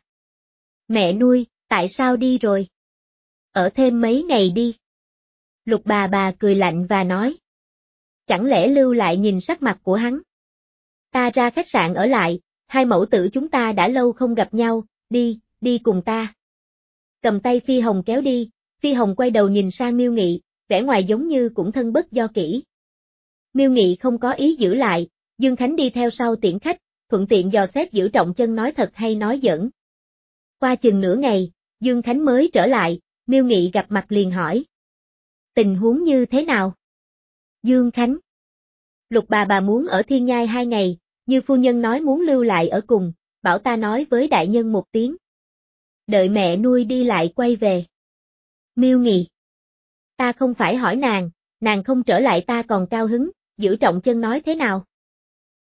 Speaker 1: Mẹ nuôi, tại sao đi rồi? Ở thêm mấy ngày đi. Lục bà bà cười lạnh và nói. Chẳng lẽ lưu lại nhìn sắc mặt của hắn? Ta ra khách sạn ở lại, hai mẫu tử chúng ta đã lâu không gặp nhau, đi, đi cùng ta. Cầm tay Phi Hồng kéo đi, Phi Hồng quay đầu nhìn sang Miêu Nghị, vẻ ngoài giống như cũng thân bất do kỹ. Miêu Nghị không có ý giữ lại, Dương Khánh đi theo sau tiễn khách, thuận tiện dò xét Giữ Trọng Chân nói thật hay nói giỡn. Qua chừng nửa ngày, Dương Khánh mới trở lại, Miêu Nghị gặp mặt liền hỏi. Tình huống như thế nào? Dương Khánh. Lục bà bà muốn ở Thiên Nhai hai ngày, Như phu nhân nói muốn lưu lại ở cùng, bảo ta nói với đại nhân một tiếng. Đợi mẹ nuôi đi lại quay về. Miêu Nghị. Ta không phải hỏi nàng, nàng không trở lại ta còn cao hứng, giữ trọng chân nói thế nào?